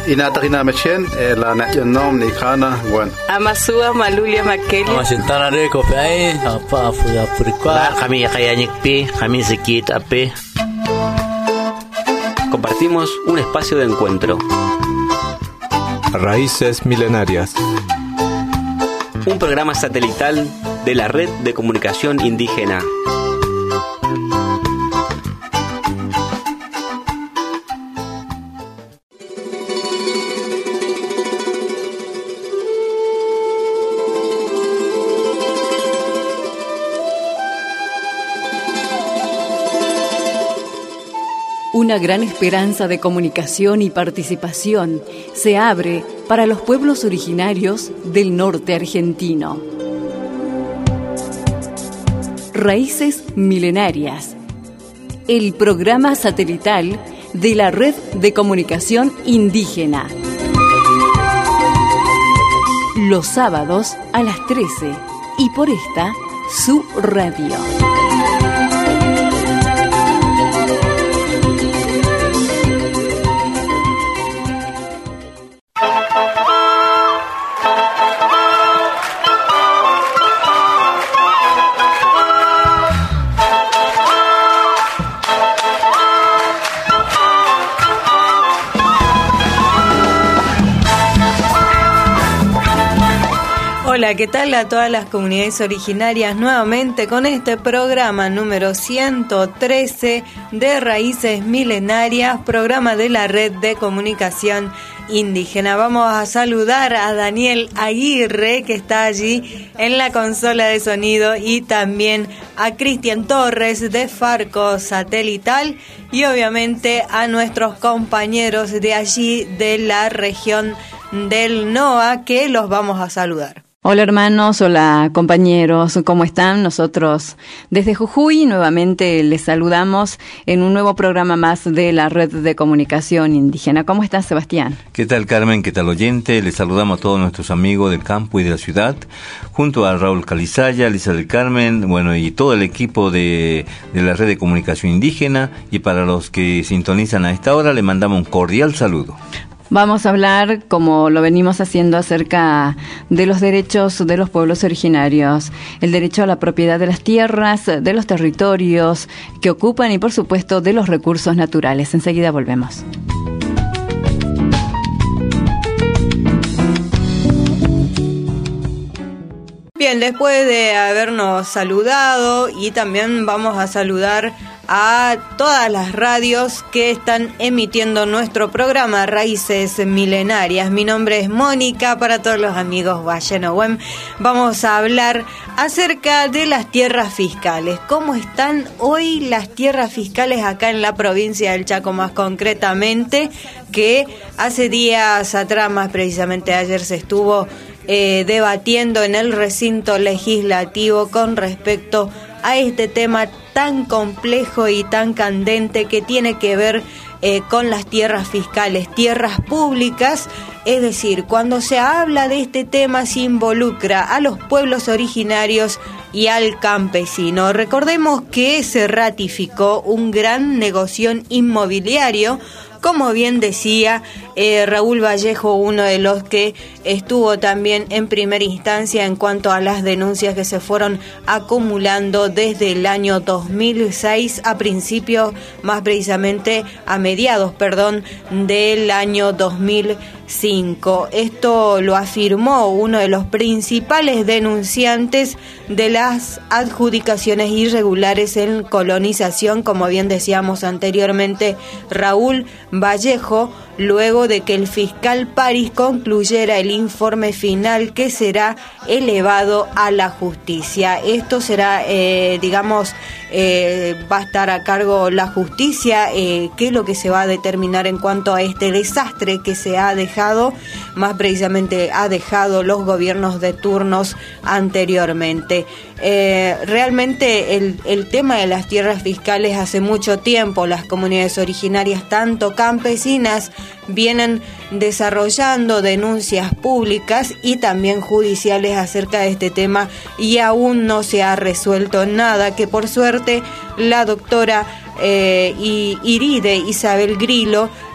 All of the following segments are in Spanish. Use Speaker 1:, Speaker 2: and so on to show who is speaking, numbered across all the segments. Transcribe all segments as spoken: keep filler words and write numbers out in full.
Speaker 1: Inatakina Mechen, la Nationom Nikana, bueno.
Speaker 2: Amasua Malulia Makeli.
Speaker 3: Amasintana Reco Pay, Apa Fuya Puricua.
Speaker 4: Kami Kayanikpi, Kami Sekit Ape.
Speaker 5: Compartimos un espacio de encuentro.
Speaker 6: Raíces Milenarias.
Speaker 5: Un programa satelital de la Red de Comunicación Indígena.
Speaker 7: Una gran esperanza de comunicación y participación se abre para los pueblos originarios del norte argentino. Raíces Milenarias, el programa satelital de la Red de Comunicación Indígena. Los sábados a las trece y por esta, su radio.
Speaker 2: Hola, ¿qué tal a todas las comunidades originarias? Nuevamente con este programa número ciento trece de Raíces Milenarias, programa de la Red de Comunicación Indígena. Vamos a saludar a Daniel Aguirre, que está allí en la consola de sonido, y también a Cristian Torres de Farco Satelital, y obviamente a nuestros compañeros de allí de la región del N O A, que los vamos a saludar.
Speaker 7: Hola hermanos, hola compañeros, ¿cómo están? Nosotros desde Jujuy nuevamente les saludamos en un nuevo programa más de la Red de Comunicación Indígena. ¿Cómo estás, Sebastián?
Speaker 8: ¿Qué tal, Carmen? ¿Qué tal, oyente? Les saludamos a todos nuestros amigos del campo y de la ciudad, junto a Raúl Calizaya, Lisa del Carmen, bueno, y todo el equipo de, de la Red de Comunicación Indígena, y para los que sintonizan a esta hora, le mandamos un cordial saludo.
Speaker 7: Vamos a hablar, como lo venimos haciendo, acerca de los derechos de los pueblos originarios, el derecho a la propiedad de las tierras, de los territorios que ocupan y, por supuesto, de los recursos naturales. Enseguida volvemos.
Speaker 2: Bien, después de habernos saludado, y también vamos a saludar a todas las radios que están emitiendo nuestro programa Raíces Milenarias. Mi nombre es Mónica, para todos los amigos Vallenogüem. Vamos a hablar acerca de las tierras fiscales. ¿Cómo están hoy las tierras fiscales acá en la provincia del Chaco, más concretamente? Que hace días atrás, más precisamente ayer, se estuvo eh, debatiendo en el recinto legislativo con respecto a este tema tan complejo y tan candente que tiene que ver eh, con las tierras fiscales, tierras públicas. Es decir, cuando se habla de este tema se involucra a los pueblos originarios y al campesino. Recordemos que se ratificó un gran negocio inmobiliario, como bien decía eh, Raúl Vallejo, uno de los que estuvo también en primera instancia en cuanto a las denuncias que se fueron acumulando desde el año dos mil seis a principios, más precisamente a mediados, perdón, del año dos mil cinco. Esto lo afirmó uno de los principales denunciantes de las adjudicaciones irregulares en colonización, como bien decíamos anteriormente, Raúl Vallejo, luego de que el fiscal París concluyera el informe final que será elevado a la justicia. Esto será, eh, digamos, eh, va a estar a cargo la justicia, eh, qué es lo que se va a determinar en cuanto a este desastre que se ha dejado, más precisamente ha dejado los gobiernos de turnos anteriormente. Eh, realmente el, el tema de las tierras fiscales hace mucho tiempo las comunidades originarias, tanto campesinas, vienen desarrollando denuncias públicas y también judiciales acerca de este tema, y aún no se ha resuelto nada, que por suerte la doctora eh, Iride Isabel Grillo,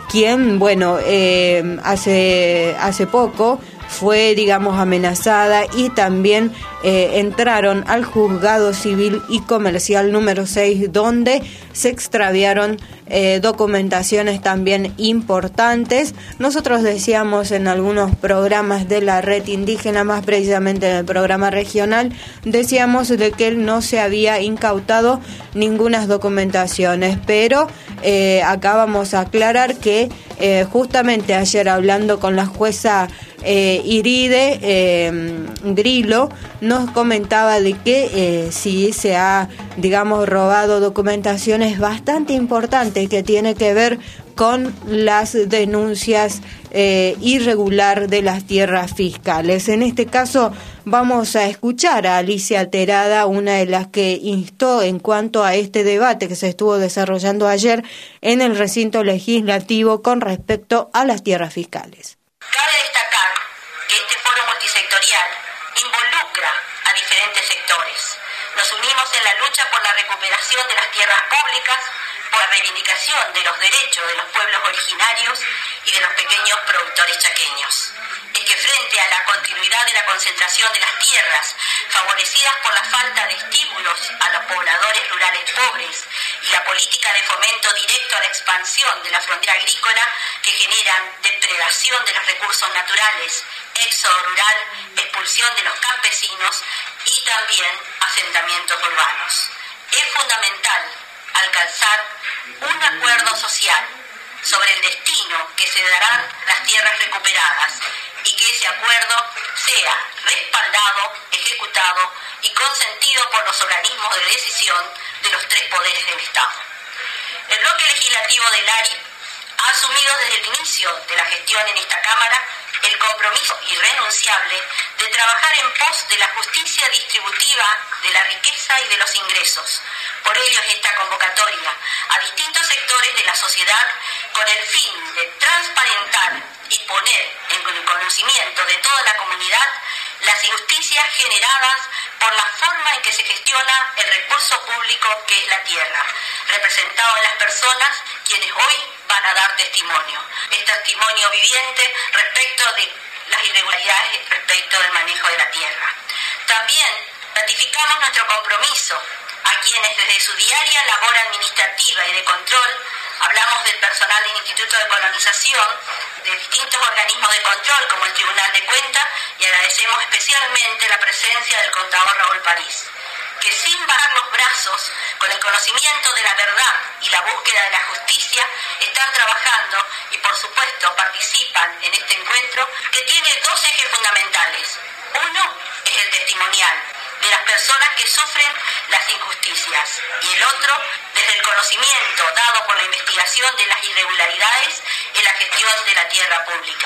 Speaker 2: quien, bueno, eh, hace, hace poco fue, digamos, amenazada y también eh, entraron al juzgado civil y comercial número seis, donde se extraviaron eh, documentaciones también importantes. Nosotros decíamos en algunos programas de la red indígena, más precisamente en el programa regional, decíamos de que no se había incautado ninguna documentaciones, pero eh, acá vamos a aclarar que eh, justamente ayer, hablando con la jueza Eh, Iride eh, Grillo, nos comentaba de que eh, sí se ha, digamos, robado documentaciones bastante importantes que tiene que ver con las denuncias eh, irregular de las tierras fiscales. En este caso vamos a escuchar a Alicia Terada, una de las que instó en cuanto a este debate que se estuvo desarrollando ayer en el recinto legislativo con respecto a las tierras fiscales.
Speaker 6: Cabe destacar que este foro multisectorial involucra a diferentes sectores. Nos unimos en la lucha por la recuperación de las tierras públicas, por la reivindicación de los derechos de los pueblos originarios y de los pequeños productores chaqueños. Es que frente a la continuidad de la concentración de las tierras, favorecidas por la falta de estímulos a los pobladores rurales pobres y la política de fomento directo a la expansión de la frontera agrícola que generan depredación de los recursos naturales, éxodo rural, expulsión de los campesinos y también asentamientos urbanos. Es fundamental alcanzar un acuerdo social sobre el destino que se darán las tierras recuperadas y que ese acuerdo sea respaldado, ejecutado y consentido por los organismos de decisión de los tres poderes del Estado. El bloque legislativo del A R I ha asumido desde el inicio de la gestión en esta Cámara el compromiso irrenunciable de trabajar en pos de la justicia distributiva de la riqueza y de los ingresos. Por ello es esta convocatoria a distintos sectores de la sociedad con el fin de transparentar y poner en el conocimiento de toda la comunidad las injusticias generadas por la forma en que se gestiona el recurso público que es la tierra, representado en las personas quienes hoy van a dar testimonio. Es testimonio viviente respecto de las irregularidades respecto del manejo de la tierra. También ratificamos nuestro compromiso a quienes desde su diaria labor administrativa y de control, hablamos del personal del Instituto de Colonización, de distintos organismos de control como el Tribunal de Cuentas, y agradecemos especialmente la presencia del contador Raúl París, que sin bajar los brazos, con el conocimiento de la verdad y la búsqueda de la justicia, están trabajando y por supuesto participan en este encuentro que tiene dos ejes fundamentales. Uno es el testimonial de las personas que sufren las injusticias y el otro desde el conocimiento dado por la investigación de las irregularidades en la gestión de la tierra pública.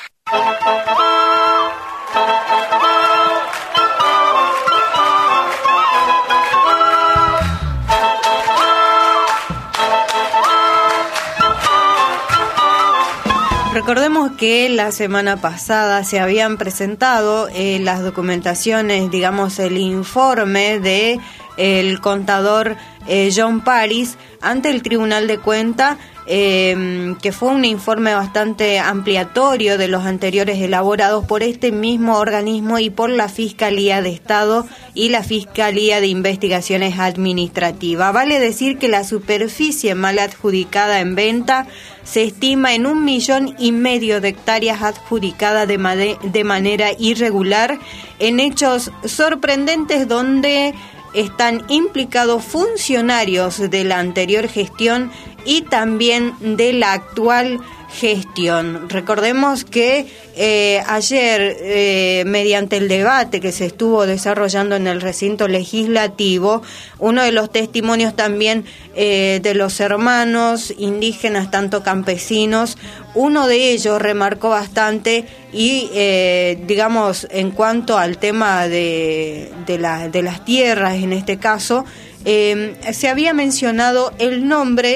Speaker 2: Recordemos que la semana pasada se habían presentado eh, las documentaciones, digamos, el informe de eh, el contador eh, John París ante el Tribunal de Cuentas, eh, que fue un informe bastante ampliatorio de los anteriores elaborados por este mismo organismo y por la Fiscalía de Estado y la Fiscalía de Investigaciones Administrativas. Vale decir que la superficie mal adjudicada en venta se estima en un millón y medio de hectáreas adjudicadas de, made- de manera irregular en hechos sorprendentes donde están implicados funcionarios de la anterior gestión y también de la actual gestión. Recordemos que eh, ayer, eh, mediante el debate que se estuvo desarrollando en el recinto legislativo, uno de los testimonios también eh, de los hermanos indígenas, tanto campesinos, uno de ellos remarcó bastante y, eh, digamos, en cuanto al tema de, de, la, de las tierras, en este caso, eh, se había mencionado el nombre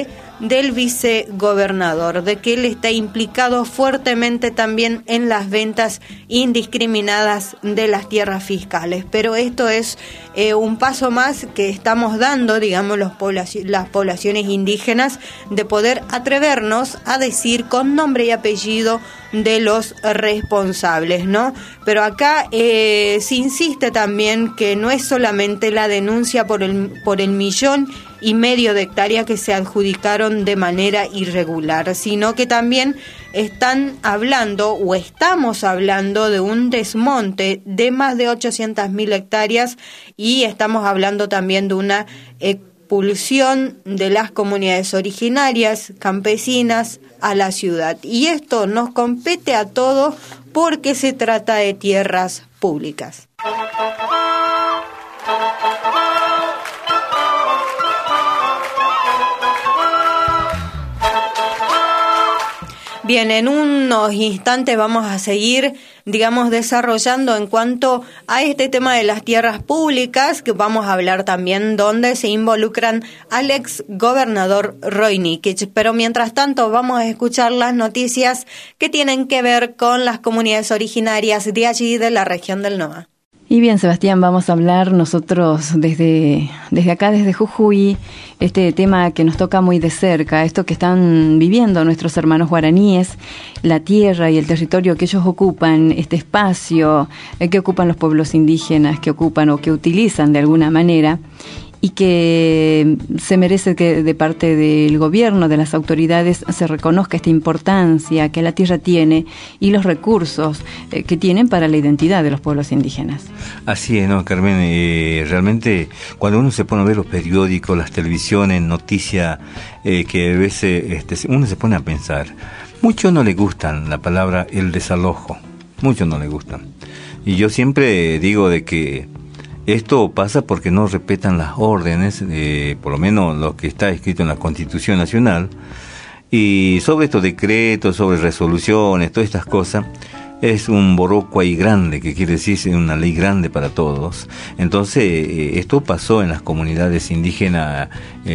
Speaker 2: del vicegobernador, de que él está implicado fuertemente también en las ventas indiscriminadas de las tierras fiscales. Pero esto es eh, un paso más que estamos dando, digamos, los poblaci- las poblaciones indígenas, de poder atrevernos a decir con nombre y apellido de los responsables, ¿no? Pero acá eh, se insiste también que no es solamente la denuncia por el, por el millón y medio de hectáreas que se adjudicaron de manera irregular, sino que también están hablando o estamos hablando de un desmonte de más de ochocientas mil hectáreas y estamos hablando también de una expulsión de las comunidades originarias, campesinas, a la ciudad. Y esto nos compete a todos porque se trata de tierras públicas. Bien, en unos instantes vamos a seguir, digamos, desarrollando en cuanto a este tema de las tierras públicas, que vamos a hablar también donde se involucran al ex gobernador Roy Nikich. Pero mientras tanto vamos a escuchar las noticias que tienen que ver con las comunidades originarias de allí, de la región del Noa.
Speaker 7: Y bien, Sebastián, vamos a hablar nosotros desde, desde acá, desde Jujuy, este tema que nos toca muy de cerca, esto que están viviendo nuestros hermanos guaraníes, la tierra y el territorio que ellos ocupan, este espacio eh, que ocupan los pueblos indígenas, que ocupan o que utilizan de alguna manera, y que se merece que de parte del gobierno, de las autoridades, se reconozca esta importancia que la tierra tiene y los recursos eh, que tienen para la identidad de los pueblos indígenas.
Speaker 8: Así es, ¿no, Carmen? Eh, realmente, cuando uno se pone a ver los periódicos, las televisiones, noticias, eh, que a veces este, uno se pone a pensar, muchos no le gustan la palabra el desalojo, muchos no le gustan. Y yo siempre digo de que esto pasa porque no respetan las órdenes, eh, por lo menos lo que está escrito en la Constitución Nacional, y sobre estos decretos, sobre resoluciones, todas estas cosas, es un boroco ahí grande, que quiere decir es una ley grande para todos. Entonces, eh, esto pasó en las comunidades indígenas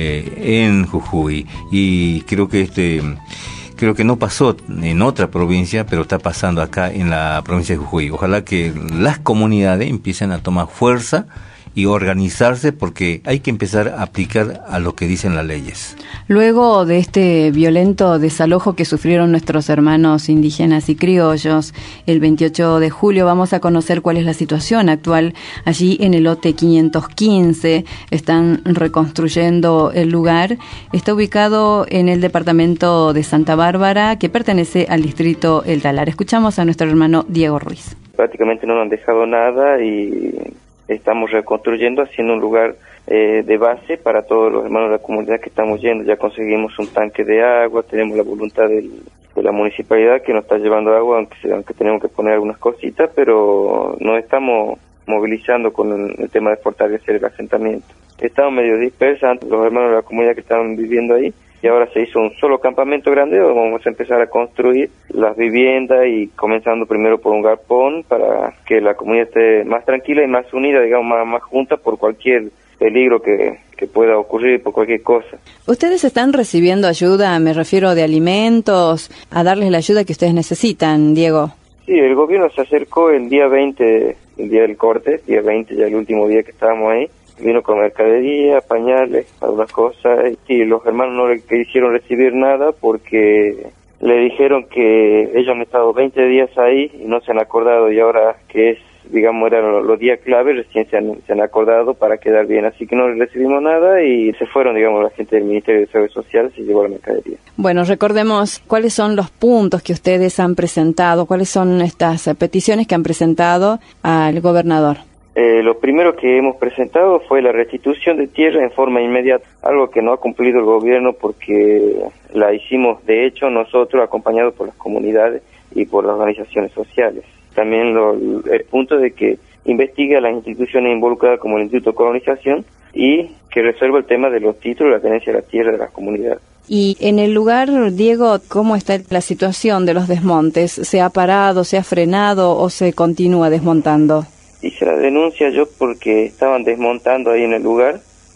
Speaker 8: eh, en Jujuy, y creo que este... Creo que no pasó en otra provincia, pero está pasando acá en la provincia de Jujuy. Ojalá que las comunidades empiecen a tomar fuerza y organizarse, porque hay que empezar a aplicar a lo que dicen las leyes.
Speaker 7: Luego de este violento desalojo que sufrieron nuestros hermanos indígenas y criollos, el veintiocho de julio vamos a conocer cuál es la situación actual allí en el lote quinientos quince. Están reconstruyendo el lugar. Está ubicado en el departamento de Santa Bárbara, que pertenece al distrito El Talar. Escuchamos a nuestro hermano Diego Ruiz.
Speaker 9: Prácticamente no nos han dejado nada y estamos reconstruyendo, haciendo un lugar eh, de base para todos los hermanos de la comunidad que estamos yendo. Ya conseguimos un tanque de agua, tenemos la voluntad del, de la municipalidad que nos está llevando agua, aunque, aunque tenemos que poner algunas cositas, pero nos estamos movilizando con el, el tema de fortalecer el asentamiento. Estamos medio dispersos, los hermanos de la comunidad que estaban viviendo ahí, y ahora se hizo un solo campamento grande donde vamos a empezar a construir las viviendas, y comenzando primero por un galpón para que la comunidad esté más tranquila y más unida, digamos, más, más junta por cualquier peligro que, que pueda ocurrir, por cualquier cosa.
Speaker 7: ¿Ustedes están recibiendo ayuda, me refiero de alimentos, a darles la ayuda que ustedes necesitan, Diego?
Speaker 9: Sí, el gobierno se acercó el día veinte, el día del corte, día veinte, ya el último día que estábamos ahí. Vino con mercadería, pañales, algunas cosas, y los hermanos no le quisieron recibir nada porque le dijeron que ellos han estado veinte días ahí y no se han acordado, y ahora que es, digamos, eran los, los días clave, recién se han, se han acordado para quedar bien, así que no le recibimos nada y se fueron, digamos, la gente del Ministerio de Desarrollo Social se llevó la mercadería.
Speaker 7: Bueno, recordemos cuáles son los puntos que ustedes han presentado, cuáles son estas peticiones que han presentado al gobernador.
Speaker 9: Eh, lo primero que hemos presentado fue la restitución de tierra en forma inmediata, algo que no ha cumplido el gobierno porque la hicimos de hecho nosotros, acompañados por las comunidades y por las organizaciones sociales. También lo, el punto de que investigue a las instituciones involucradas como el Instituto de Colonización y que resuelva el tema de los títulos y la tenencia de la tierra de las comunidades.
Speaker 7: Y en el lugar, Diego, ¿cómo está la situación de los desmontes? ¿Se ha parado, se ha frenado o se continúa desmontando?
Speaker 9: Hice la denuncia yo porque estaban desmontando ahí en el lugar,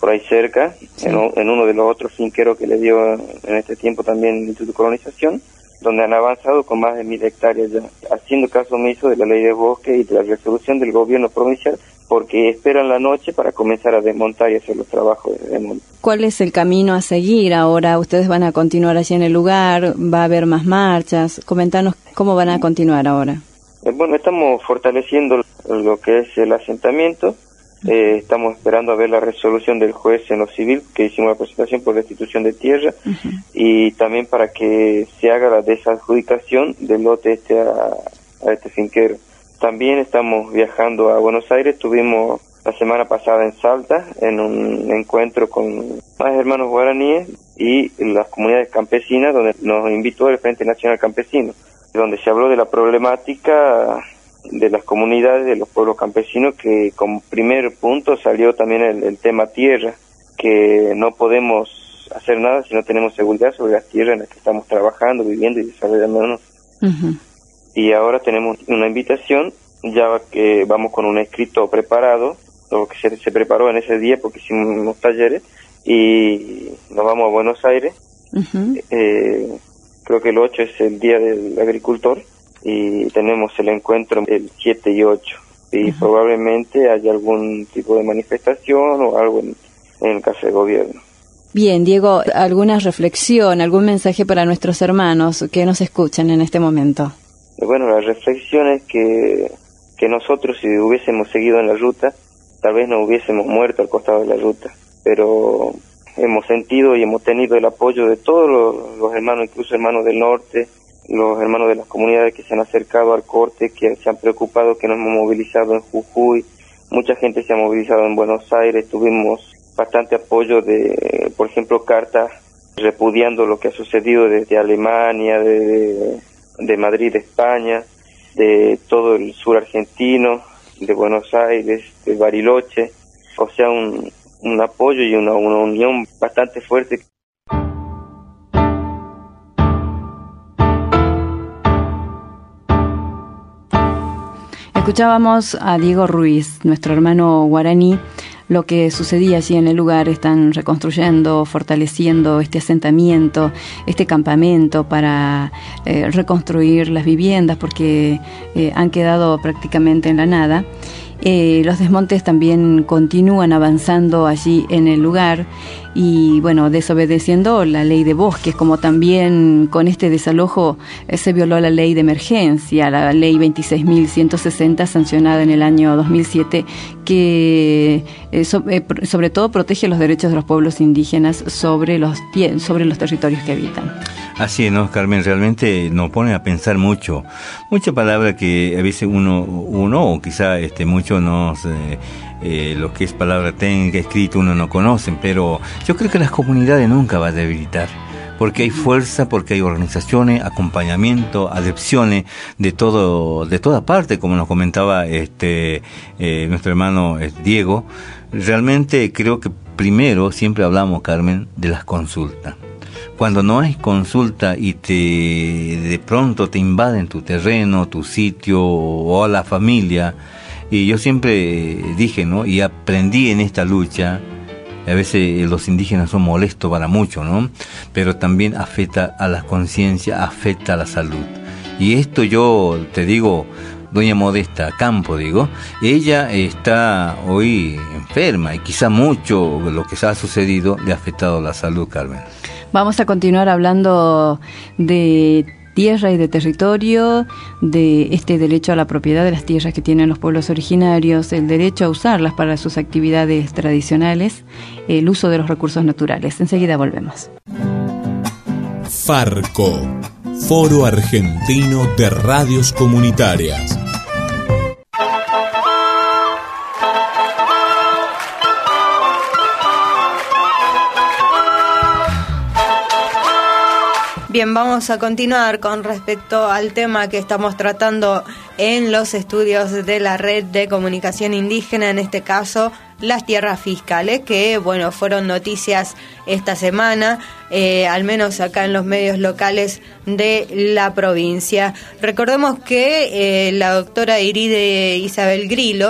Speaker 9: por ahí cerca, sí. en, en uno de los otros finqueros que le dio en este tiempo también el Instituto de Colonización, donde han avanzado con más de mil hectáreas ya, haciendo caso omiso de la ley de bosque y de la resolución del gobierno provincial, porque esperan la noche para comenzar a desmontar y hacer los trabajos de desmonte.
Speaker 7: ¿Cuál es el camino a seguir ahora? ¿Ustedes van a continuar allí en el lugar? ¿Va a haber más marchas? Comentanos cómo van a continuar ahora.
Speaker 9: Eh, bueno, estamos fortaleciendo lo que es el asentamiento. Eh, estamos esperando a ver la resolución del juez en lo civil, que hicimos la presentación por restitución de tierra, uh-huh. y también para que se haga la desadjudicación del lote este a, a este finquero. También estamos viajando a Buenos Aires. Estuvimos la semana pasada en Salta en un encuentro con más hermanos guaraníes y las comunidades campesinas, donde nos invitó el Frente Nacional Campesino, donde se habló de la problemática de las comunidades, de los pueblos campesinos, que como primer punto salió también el, el tema tierra, que no podemos hacer nada si no tenemos seguridad sobre las tierras en las que estamos trabajando, viviendo y desarrollándonos. Uh-huh. Y ahora tenemos una invitación, ya que vamos con un escrito preparado, lo que se, se preparó en ese día porque hicimos unos talleres, y nos vamos a Buenos Aires. Uh-huh. Eh, creo que el ocho es el Día del Agricultor, y tenemos el encuentro el siete y ocho, y uh-huh. probablemente haya algún tipo de manifestación o algo en, en el caso del gobierno.
Speaker 7: Bien, Diego, ¿alguna reflexión, algún mensaje para nuestros hermanos que nos escuchan en este momento?
Speaker 9: Bueno, la reflexión es que, que nosotros, si hubiésemos seguido en la ruta, tal vez no hubiésemos muerto al costado de la ruta, pero hemos sentido y hemos tenido el apoyo de todos los, los hermanos, incluso hermanos del norte, los hermanos de las comunidades que se han acercado al corte, que se han preocupado, que nos hemos movilizado en Jujuy, mucha gente se ha movilizado en Buenos Aires, tuvimos bastante apoyo de, por ejemplo, cartas repudiando lo que ha sucedido desde Alemania, de, de Madrid, de España, de todo el sur argentino, de Buenos Aires, de Bariloche, o sea, un, un apoyo y una, una unión bastante fuerte.
Speaker 7: Escuchábamos a Diego Ruiz, nuestro hermano guaraní, lo que sucedía allí en el lugar. Están reconstruyendo, fortaleciendo este asentamiento, este campamento para eh, reconstruir las viviendas, porque eh, han quedado prácticamente en la nada. Eh, los desmontes también continúan avanzando allí en el lugar y, bueno, desobedeciendo la ley de bosques, como también con este desalojo eh, se violó la ley de emergencia, la ley veintiséis mil ciento sesenta, sancionada en el año dos mil siete, que eh, so, eh, sobre todo protege los derechos de los pueblos indígenas sobre los, sobre los territorios que habitan.
Speaker 8: Así es, ¿no, Carmen? Realmente nos pone a pensar mucho. Mucha palabra que a veces uno, uno o quizá este, muchos nos, eh, eh, lo que es palabra técnica, escrita, uno no conocen, pero yo creo que las comunidades nunca va a debilitar, porque hay fuerza, porque hay organizaciones, acompañamiento, adepciones de todo, de toda parte, como nos comentaba este eh, nuestro hermano eh, Diego. Realmente creo que primero siempre hablamos, Carmen, de las consultas. Cuando no hay consulta y te de pronto te invaden tu terreno, tu sitio o a la familia, y yo siempre dije, ¿no? Y aprendí en esta lucha, a veces los indígenas son molestos para mucho, ¿no? Pero también afecta a la conciencia, afecta a la salud. Y esto yo te digo, doña Modesta Campo, digo, ella está hoy enferma y quizá mucho lo que ha sucedido le ha afectado a la salud, Carmen.
Speaker 7: Vamos a continuar hablando de tierra y de territorio, de este derecho a la propiedad de las tierras que tienen los pueblos originarios, el derecho a usarlas para sus actividades tradicionales, el uso de los recursos naturales. Enseguida volvemos.
Speaker 10: Farco, Foro Argentino de Radios Comunitarias.
Speaker 2: Bien, vamos a continuar con respecto al tema que estamos tratando en los estudios de la Red de Comunicación Indígena, en este caso las tierras fiscales, que bueno, fueron noticias esta semana, eh, al menos acá en los medios locales de la provincia. Recordemos que eh, la doctora Iride Isabel Grillo,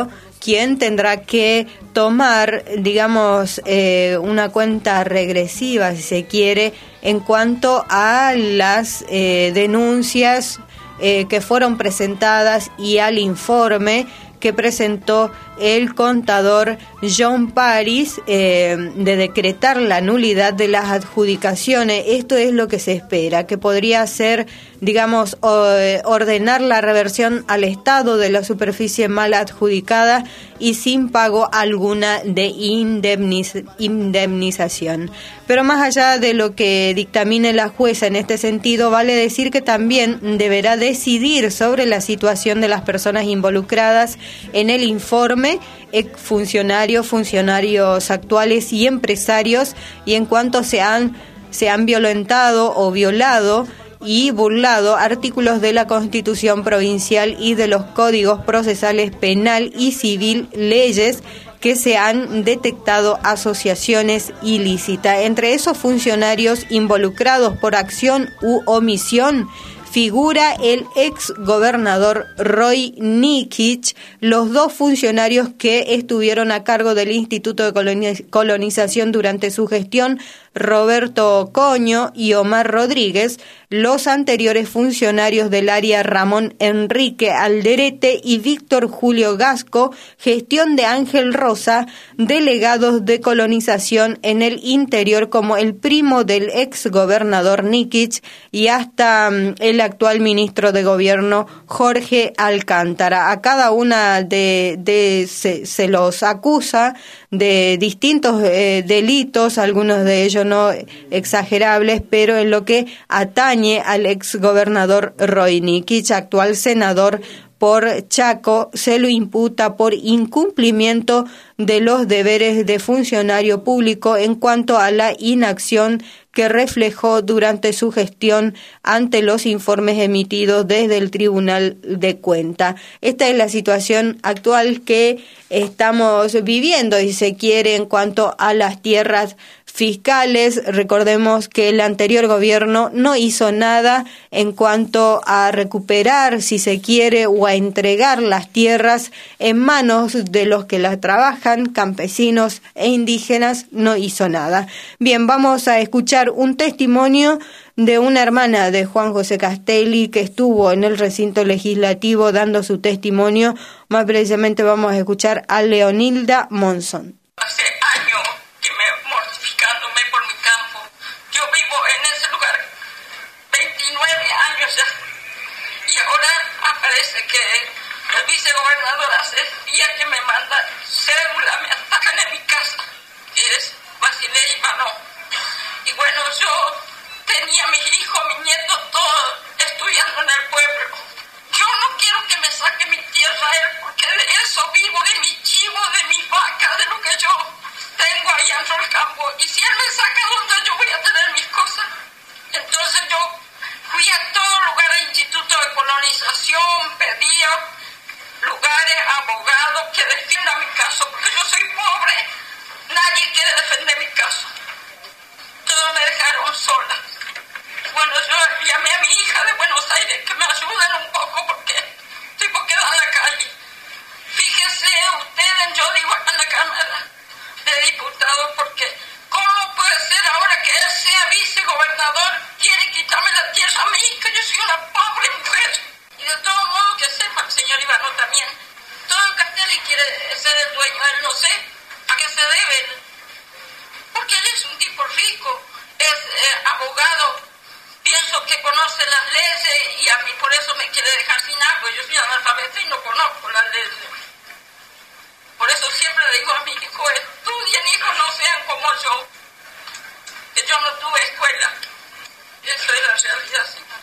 Speaker 2: quien tendrá que tomar, digamos, eh, una cuenta regresiva, si se quiere, en cuanto a las eh, denuncias eh, que fueron presentadas y al informe que presentó el contador John Paris eh, de decretar la nulidad de las adjudicaciones. Esto es lo que se espera, que podría ser, digamos, ordenar la reversión al Estado de la superficie mal adjudicada y sin pago alguna de indemniz- indemnización. Pero más allá de lo que dictamine la jueza en este sentido, vale decir que también deberá decidir sobre la situación de las personas involucradas en el informe, exfuncionarios, funcionarios actuales y empresarios, y en cuanto se han, se han violentado o violado y burlado artículos de la Constitución Provincial y de los códigos procesales penal y civil, leyes que se han detectado asociaciones ilícitas. Entre esos funcionarios involucrados por acción u omisión figura el ex gobernador Roy Nikich, los dos funcionarios que estuvieron a cargo del Instituto de Colonización durante su gestión, Roberto Coño y Omar Rodríguez, los anteriores funcionarios del área Ramón Enrique Alderete y Víctor Julio Gasco, gestión de Ángel Rosa, delegados de colonización en el interior como el primo del ex gobernador Nikich y hasta um, el actual ministro de gobierno Jorge Alcántara. A cada una de, de se, se los acusa de distintos eh, delitos, algunos de ellos no exagerables, pero en lo que atañe al exgobernador Roy Nikich, actual senador por Chaco, se lo imputa por incumplimiento de los deberes de funcionario público en cuanto a la inacción que reflejó durante su gestión ante los informes emitidos desde el Tribunal de Cuentas. Esta es la situación actual que estamos viviendo, si se quiere, en cuanto a las tierras fiscales. Recordemos que el anterior gobierno no hizo nada en cuanto a recuperar, si se quiere, o a entregar las tierras en manos de los que las trabajan, campesinos e indígenas. No hizo nada. Bien, vamos a escuchar un testimonio de una hermana de Juan José Castelli que estuvo en el recinto legislativo dando su testimonio. Más precisamente vamos a escuchar a Leonilda Monzón.
Speaker 11: Hace años que me mortificándome por mi campo. Yo vivo en ese lugar veintinueve años ya. Y ahora aparece que el vicegobernador hace días que me manda cédula, me atacan en mi casa. Es Basilei Ivanov. Y bueno, yo tenía mis hijos, mis nietos, todos estudiando en el pueblo. Yo no quiero que me saque mi tierra a él, porque de eso vivo, de mi chivo, de mi vaca, de lo que yo tengo ahí en el campo. Y si él me saca, ¿dónde yo voy a tener mis cosas? Entonces yo fui a todo lugar, al Instituto de Colonización, pedía lugares, abogados que defiendan mi caso, porque yo soy pobre, nadie quiere defender mi caso. Todos me dejaron sola. Bueno, yo llamé a mi hija de Buenos Aires que me ayuden un poco porque estoy por quedar en la calle. Fíjese ustedes, yo digo acá en la Cámara de Diputados, porque ¿cómo puede ser ahora que él sea vicegobernador, quiere quitarme la tierra a mí, que yo soy una pobre mujer? Y de todo modo que sepa el señor Ivano también, todo Castelli quiere ser el dueño, él no sé a qué se debe, porque él es un tipo rico, es eh, abogado, pienso que conoce las leyes y a mí por eso me quiere dejar sin algo. Yo soy analfabeta y no conozco las leyes. Por eso siempre le digo a mis hijos, estudien, hijos, no sean como yo, que yo no tuve escuela. Eso es la realidad, señor.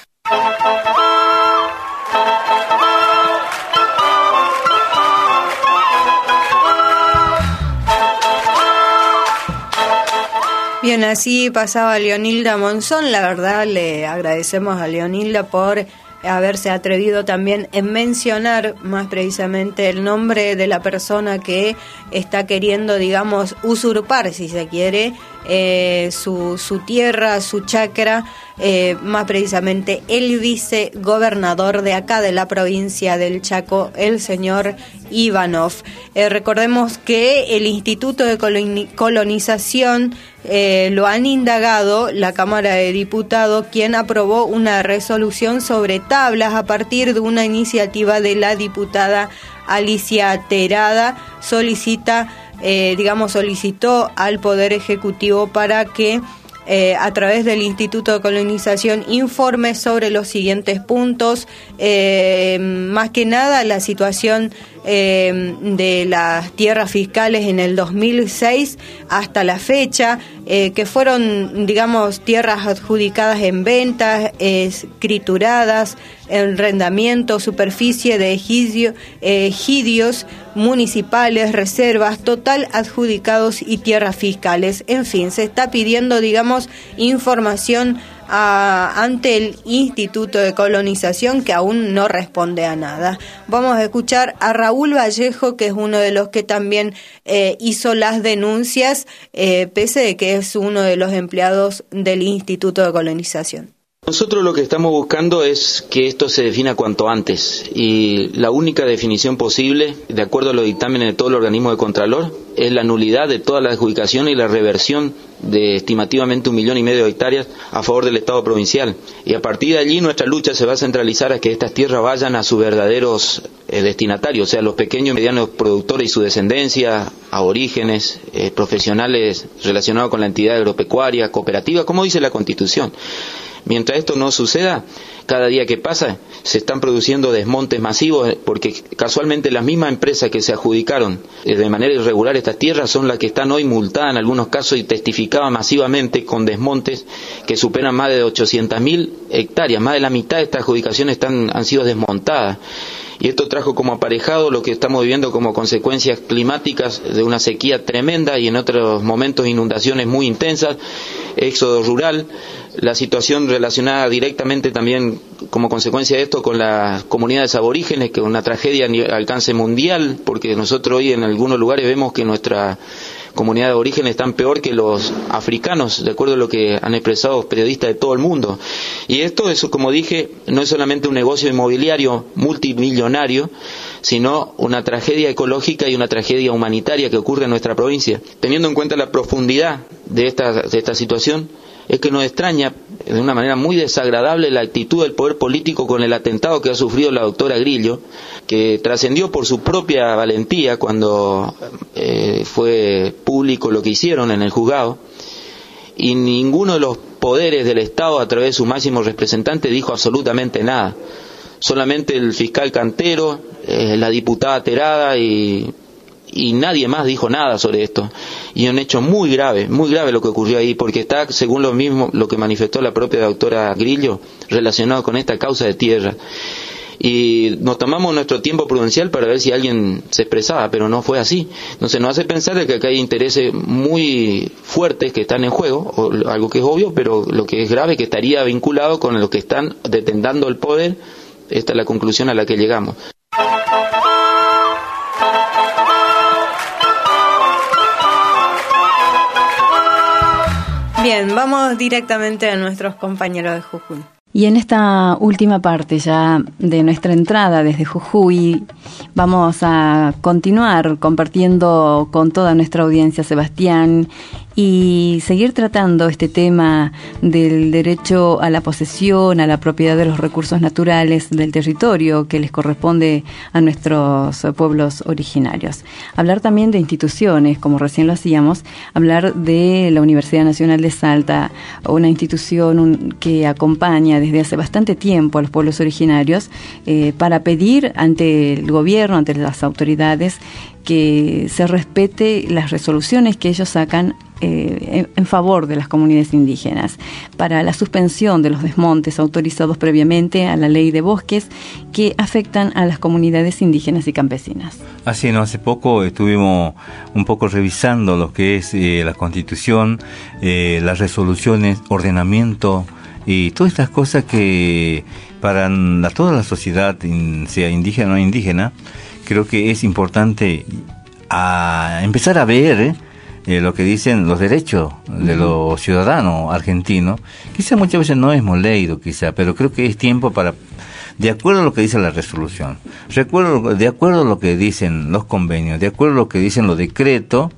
Speaker 2: Bien, así pasaba Leonilda Monzón. La verdad, le agradecemos a Leonilda por haberse atrevido también en mencionar más precisamente el nombre de la persona que está queriendo, digamos, usurpar, si se quiere, eh, su, su tierra, su chacra, eh, más precisamente el vicegobernador de acá de la provincia del Chaco, el señor Ivanov. Eh, recordemos que el Instituto de Colonización eh, lo han indagado la Cámara de Diputados, quien aprobó una resolución sobre tablas a partir de una iniciativa de la diputada Alicia Terada. Solicita, eh, digamos, solicitó al Poder Ejecutivo para que Eh, a través del Instituto de Colonización informe sobre los siguientes puntos, eh, más que nada la situación eh, de las tierras fiscales en el dos mil seis hasta la fecha, eh, que fueron, digamos, tierras adjudicadas en ventas, eh, escrituradas, arrendamiento, superficie de ejidio, eh, ejidios municipales, reservas, total adjudicados y tierras fiscales. En fin, se está pidiendo, digamos, información a, ante el Instituto de Colonización, que aún no responde a nada. Vamos a escuchar a Raúl Vallejo, que es uno de los que también eh, hizo las denuncias, eh, pese de que es uno de los empleados del Instituto de Colonización.
Speaker 12: Nosotros lo que estamos buscando es que esto se defina cuanto antes, y la única definición posible, de acuerdo a los dictámenes de todo el organismo de Contralor, es la nulidad de toda la adjudicación y la reversión de estimativamente un millón y medio de hectáreas a favor del Estado provincial. Y a partir de allí nuestra lucha se va a centralizar a que estas tierras vayan a sus verdaderos eh, destinatarios, o sea, los pequeños y medianos productores y su descendencia, aborígenes, eh, profesionales relacionados con la entidad agropecuaria, cooperativa, como dice la Constitución. Mientras esto no suceda, cada día que pasa se están produciendo desmontes masivos, porque casualmente las mismas empresas que se adjudicaron de manera irregular estas tierras son las que están hoy multadas en algunos casos y testificaban masivamente con desmontes que superan más de ochocientas mil hectáreas. Más de la mitad de estas adjudicaciones están, han sido desmontadas. Y esto trajo como aparejado lo que estamos viviendo como consecuencias climáticas de una sequía tremenda y en otros momentos inundaciones muy intensas, éxodo rural, la situación relacionada directamente también como consecuencia de esto con las comunidades aborígenes, que es una tragedia a alcance mundial, porque nosotros hoy en algunos lugares vemos que nuestra comunidad de aborígenes están peor que los africanos, de acuerdo a lo que han expresado periodistas de todo el mundo. Y esto, es, como dije, no es solamente un negocio inmobiliario multimillonario, sino una tragedia ecológica y una tragedia humanitaria que ocurre en nuestra provincia. Teniendo en cuenta la profundidad de esta, de esta situación, es que nos extraña de una manera muy desagradable la actitud del poder político con el atentado que ha sufrido la doctora Grillo, que trascendió por su propia valentía cuando eh, fue público lo que hicieron en el juzgado, y ninguno de los poderes del Estado a través de su máximo representante dijo absolutamente nada. Solamente el fiscal Cantero, eh, la diputada Terada y... y nadie más dijo nada sobre esto. Y un hecho muy grave, muy grave lo que ocurrió ahí, porque está, según lo mismo, lo que manifestó la propia doctora Grillo, relacionado con esta causa de tierra. Y nos tomamos nuestro tiempo prudencial para ver si alguien se expresaba, pero no fue así. Entonces nos hace pensar de que acá hay intereses muy fuertes que están en juego, o algo que es obvio, pero lo que es grave, que estaría vinculado con lo que están detentando el poder. Esta es la conclusión a la que llegamos.
Speaker 2: Bien, vamos directamente a nuestros compañeros de Jujuy.
Speaker 7: Y en esta última parte ya de nuestra entrada desde Jujuy, vamos a continuar compartiendo con toda nuestra audiencia, Sebastián, y seguir tratando este tema del derecho a la posesión, a la propiedad de los recursos naturales del territorio que les corresponde a nuestros pueblos originarios. Hablar también de instituciones, como recién lo hacíamos, hablar de la Universidad Nacional de Salta, una institución un, que acompaña desde hace bastante tiempo a los pueblos originarios eh, para pedir ante el gobierno, ante las autoridades, que se respete las resoluciones que ellos sacan eh, en, en favor de las comunidades indígenas, para la suspensión de los desmontes autorizados previamente a la ley de bosques que afectan a las comunidades indígenas y campesinas.
Speaker 8: Así, no, hace poco estuvimos un poco revisando lo que es eh, la Constitución, eh, las resoluciones, ordenamiento y todas estas cosas que para la, toda la sociedad, sea indígena o no indígena, creo que es importante a empezar a ver eh, lo que dicen los derechos de los ciudadanos argentinos. Quizá muchas veces no hemos leído, quizá, pero creo que es tiempo para, de acuerdo a lo que dice la resolución, recuerdo, de acuerdo a lo que dicen los convenios, de acuerdo a lo que dicen los decretos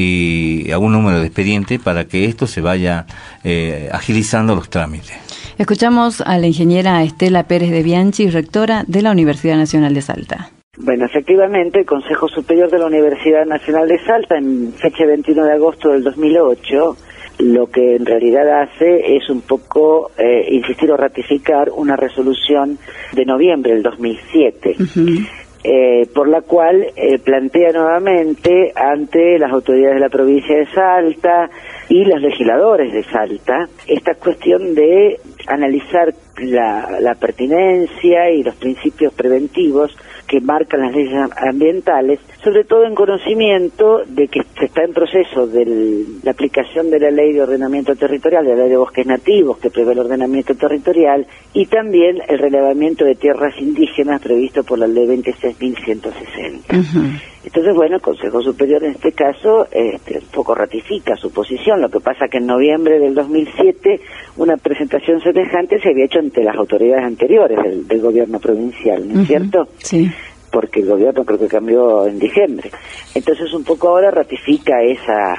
Speaker 8: y a un número de expedientes, para que esto se vaya eh, agilizando los trámites.
Speaker 7: Escuchamos a la ingeniera Estela Pérez de Bianchi, rectora de la Universidad Nacional de Salta.
Speaker 13: Bueno, efectivamente, el Consejo Superior de la Universidad Nacional de Salta, en fecha veintiuno de agosto del dos mil ocho, lo que en realidad hace es un poco eh, insistir o ratificar una resolución de noviembre del dos mil siete. Uh-huh. Eh, por la cual eh, plantea nuevamente ante las autoridades de la provincia de Salta y los legisladores de Salta esta cuestión de analizar la, la pertinencia y los principios preventivos que marcan las leyes ambientales, sobre todo en conocimiento de que se está en proceso de la aplicación de la Ley de Ordenamiento Territorial, de la Ley de Bosques Nativos, que prevé el ordenamiento territorial, y también el relevamiento de tierras indígenas previsto por la Ley veintiséis mil ciento sesenta. Uh-huh. Entonces, bueno, el Consejo Superior en este caso este, un poco ratifica su posición. Lo que pasa que en noviembre del dos mil siete una presentación semejante se había hecho ante las autoridades anteriores del, del gobierno provincial, ¿no es uh-huh. cierto?
Speaker 7: Sí.
Speaker 13: Porque el gobierno creo que cambió en diciembre. Entonces, un poco ahora ratifica esa,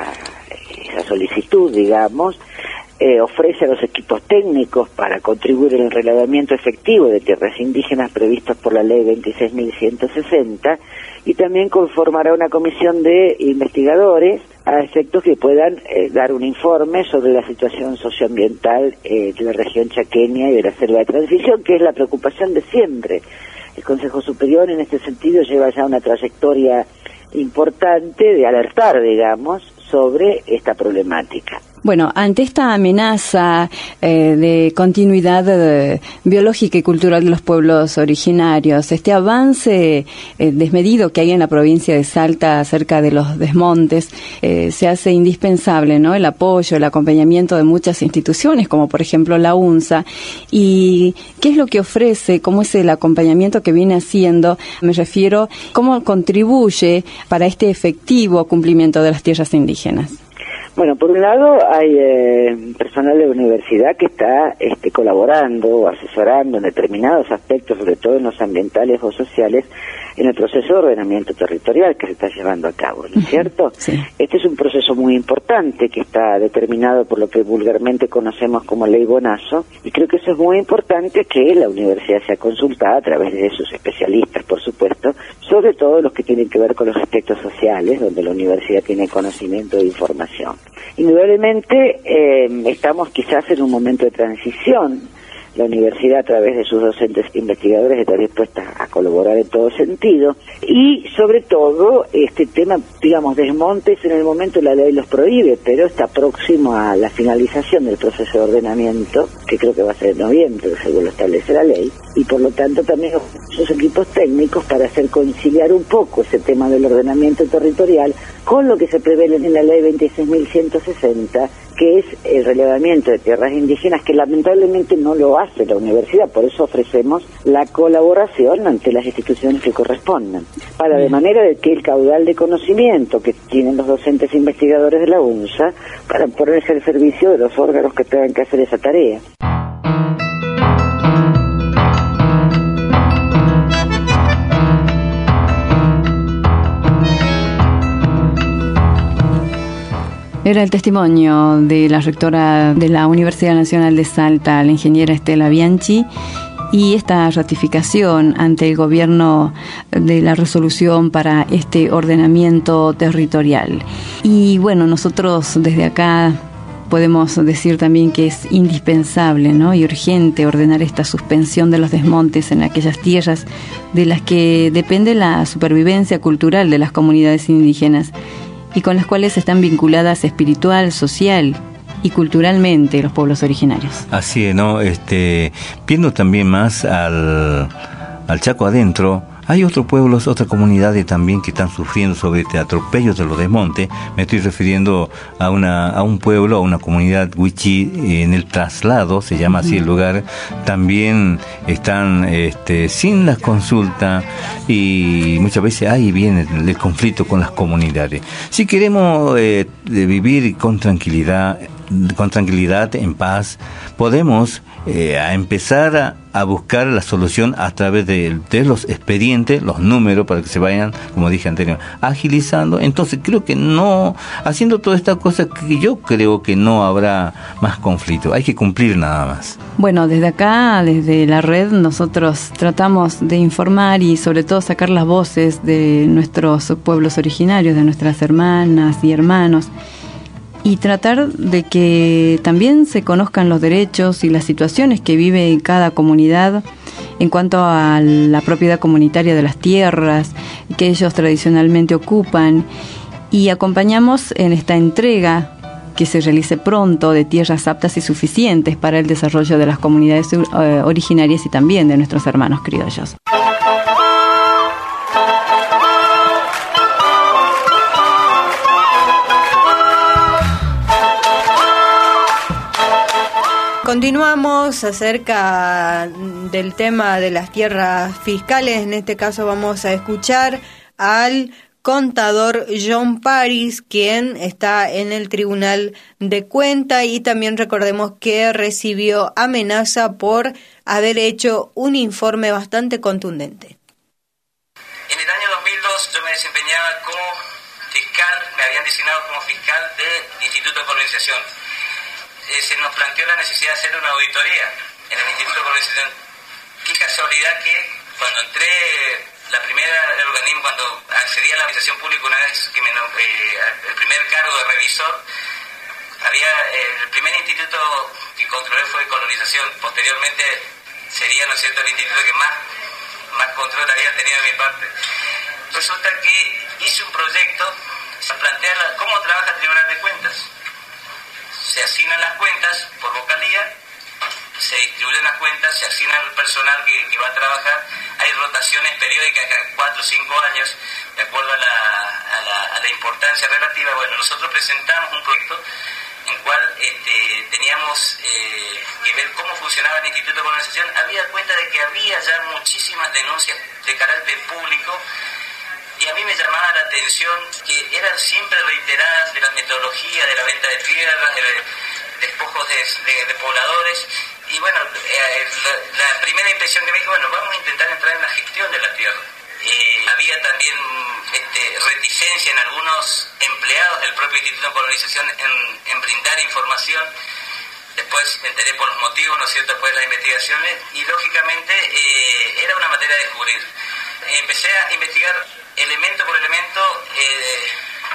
Speaker 13: esa solicitud, digamos, eh, ofrece a los equipos técnicos para contribuir en el relevamiento efectivo de tierras indígenas previstos por la Ley veintiséis mil ciento sesenta, y también conformará una comisión de investigadores a efectos que puedan eh, dar un informe sobre la situación socioambiental eh, de la región chaqueña y de la selva de transición, que es la preocupación de siempre. El Consejo Superior en este sentido lleva ya una trayectoria importante de alertar, digamos, sobre esta problemática.
Speaker 7: Bueno, ante esta amenaza eh, de continuidad eh, biológica y cultural de los pueblos originarios, este avance eh, desmedido que hay en la provincia de Salta acerca de los desmontes, eh, se hace indispensable, ¿no?, el apoyo, el acompañamiento de muchas instituciones, como por ejemplo la UNSA. ¿Y qué es lo que ofrece? ¿Cómo es el acompañamiento que viene haciendo? Me refiero, ¿cómo contribuye para este efectivo cumplimiento de las tierras indígenas?
Speaker 13: Bueno, por un lado hay eh, personal de la universidad que está este, colaborando, asesorando en determinados aspectos, sobre todo en los ambientales o sociales, en el proceso de ordenamiento territorial que se está llevando a cabo, ¿no es cierto?
Speaker 7: Sí.
Speaker 13: Este es un proceso muy importante que está determinado por lo que vulgarmente conocemos como Ley Bonazo, y creo que eso es muy importante, que la universidad sea consultada a través de sus especialistas, por supuesto, sobre todo los que tienen que ver con los aspectos sociales, donde la universidad tiene conocimiento e información. Indudablemente eh, estamos quizás en un momento de transición. La universidad, a través de sus docentes investigadores, está dispuesta a colaborar en todo sentido, y sobre todo este tema, digamos, desmontes en el momento la ley los prohíbe, pero está próximo a la finalización del proceso de ordenamiento, que creo que va a ser en noviembre, según lo establece la ley, y por lo tanto también sus equipos técnicos para hacer conciliar un poco ese tema del ordenamiento territorial con lo que se prevé en la ley veintiséis mil ciento sesenta, que es el relevamiento de tierras indígenas, que lamentablemente no lo hace la universidad. Por eso ofrecemos la colaboración ante las instituciones que correspondan, para de manera de que el caudal de conocimiento que tienen los docentes investigadores de la UNSA, para ponerse al servicio de los órganos que tengan que hacer esa tarea.
Speaker 7: Era el testimonio de la rectora de la Universidad Nacional de Salta, la ingeniera Estela Bianchi, y esta ratificación ante el gobierno de la resolución para este ordenamiento territorial. Y bueno, nosotros desde acá podemos decir también que es indispensable, ¿no?, y urgente ordenar esta suspensión de los desmontes en aquellas tierras de las que depende la supervivencia cultural de las comunidades indígenas, y con las cuales están vinculadas espiritual, social y culturalmente los pueblos originarios.
Speaker 8: Así es, ¿no? Este, viendo también más al, al Chaco adentro, Hay otros pueblos, otras comunidades también que están sufriendo sobre este atropello de los desmontes. Me estoy refiriendo a una a un pueblo, a una comunidad wichí en el Traslado, se llama así el lugar. También están este, sin las consultas y muchas veces ahí viene el, el conflicto con las comunidades. Si queremos eh, vivir con tranquilidad, con tranquilidad, en paz, podemos eh, a empezar a, a buscar la solución a través de, de los expedientes, los números, para que se vayan, como dije anteriormente, agilizando. Entonces creo que no, haciendo toda esta cosa, que yo creo que no habrá más conflicto, hay que cumplir nada más.
Speaker 7: Bueno, desde acá, desde la red, nosotros tratamos de informar y sobre todo sacar las voces de nuestros pueblos originarios, de nuestras hermanas y hermanos, y tratar de que también se conozcan los derechos y las situaciones que vive cada comunidad en cuanto a la propiedad comunitaria de las tierras que ellos tradicionalmente ocupan, y acompañamos en esta entrega que se realice pronto de tierras aptas y suficientes para el desarrollo de las comunidades eh, originarias y también de nuestros hermanos criollos.
Speaker 2: Continuamos acerca del tema de las tierras fiscales. En este caso vamos a escuchar al contador John Paris, quien está en el Tribunal de Cuentas, y también recordemos que recibió amenaza por haber hecho un informe bastante contundente.
Speaker 14: En el año dos mil dos yo me desempeñaba como fiscal, me habían designado como fiscal del Instituto de Colonización. Eh, se nos planteó la necesidad de hacer una auditoría en el Instituto de Colonización. Qué casualidad que cuando entré, la primera el organismo, cuando accedí a la administración pública, una vez que me nombré eh, el primer cargo de revisor, había eh, el primer instituto que controlé fue Colonización. Posteriormente sería, ¿no es cierto?, el instituto que más, más control había tenido de mi parte. Resulta que hice un proyecto para plantear la, cómo trabaja el Tribunal de Cuentas. Se asignan las cuentas por vocalía, se distribuyen las cuentas, se asigna el personal que, que va a trabajar, hay rotaciones periódicas cada cuatro o cinco años, de acuerdo a la, a, la, a la importancia relativa. Bueno, nosotros presentamos un proyecto en el cual este, teníamos eh, que ver cómo funcionaba el Instituto de Colonización. Había cuenta de que había ya muchísimas denuncias de carácter público, y a mí me llamaba la atención que eran siempre reiteradas de la metodología de la venta de tierras, de despojos de, de, de pobladores. Y bueno, eh, la, la primera impresión que me dije, bueno, vamos a intentar entrar en la gestión de la tierra. Eh, había también este, reticencia en algunos empleados del propio Instituto de Colonización en, en brindar información. Después me enteré por los motivos, ¿no es cierto?, después de las investigaciones, y lógicamente eh, era una materia de descubrir. Empecé a investigar elemento por elemento eh,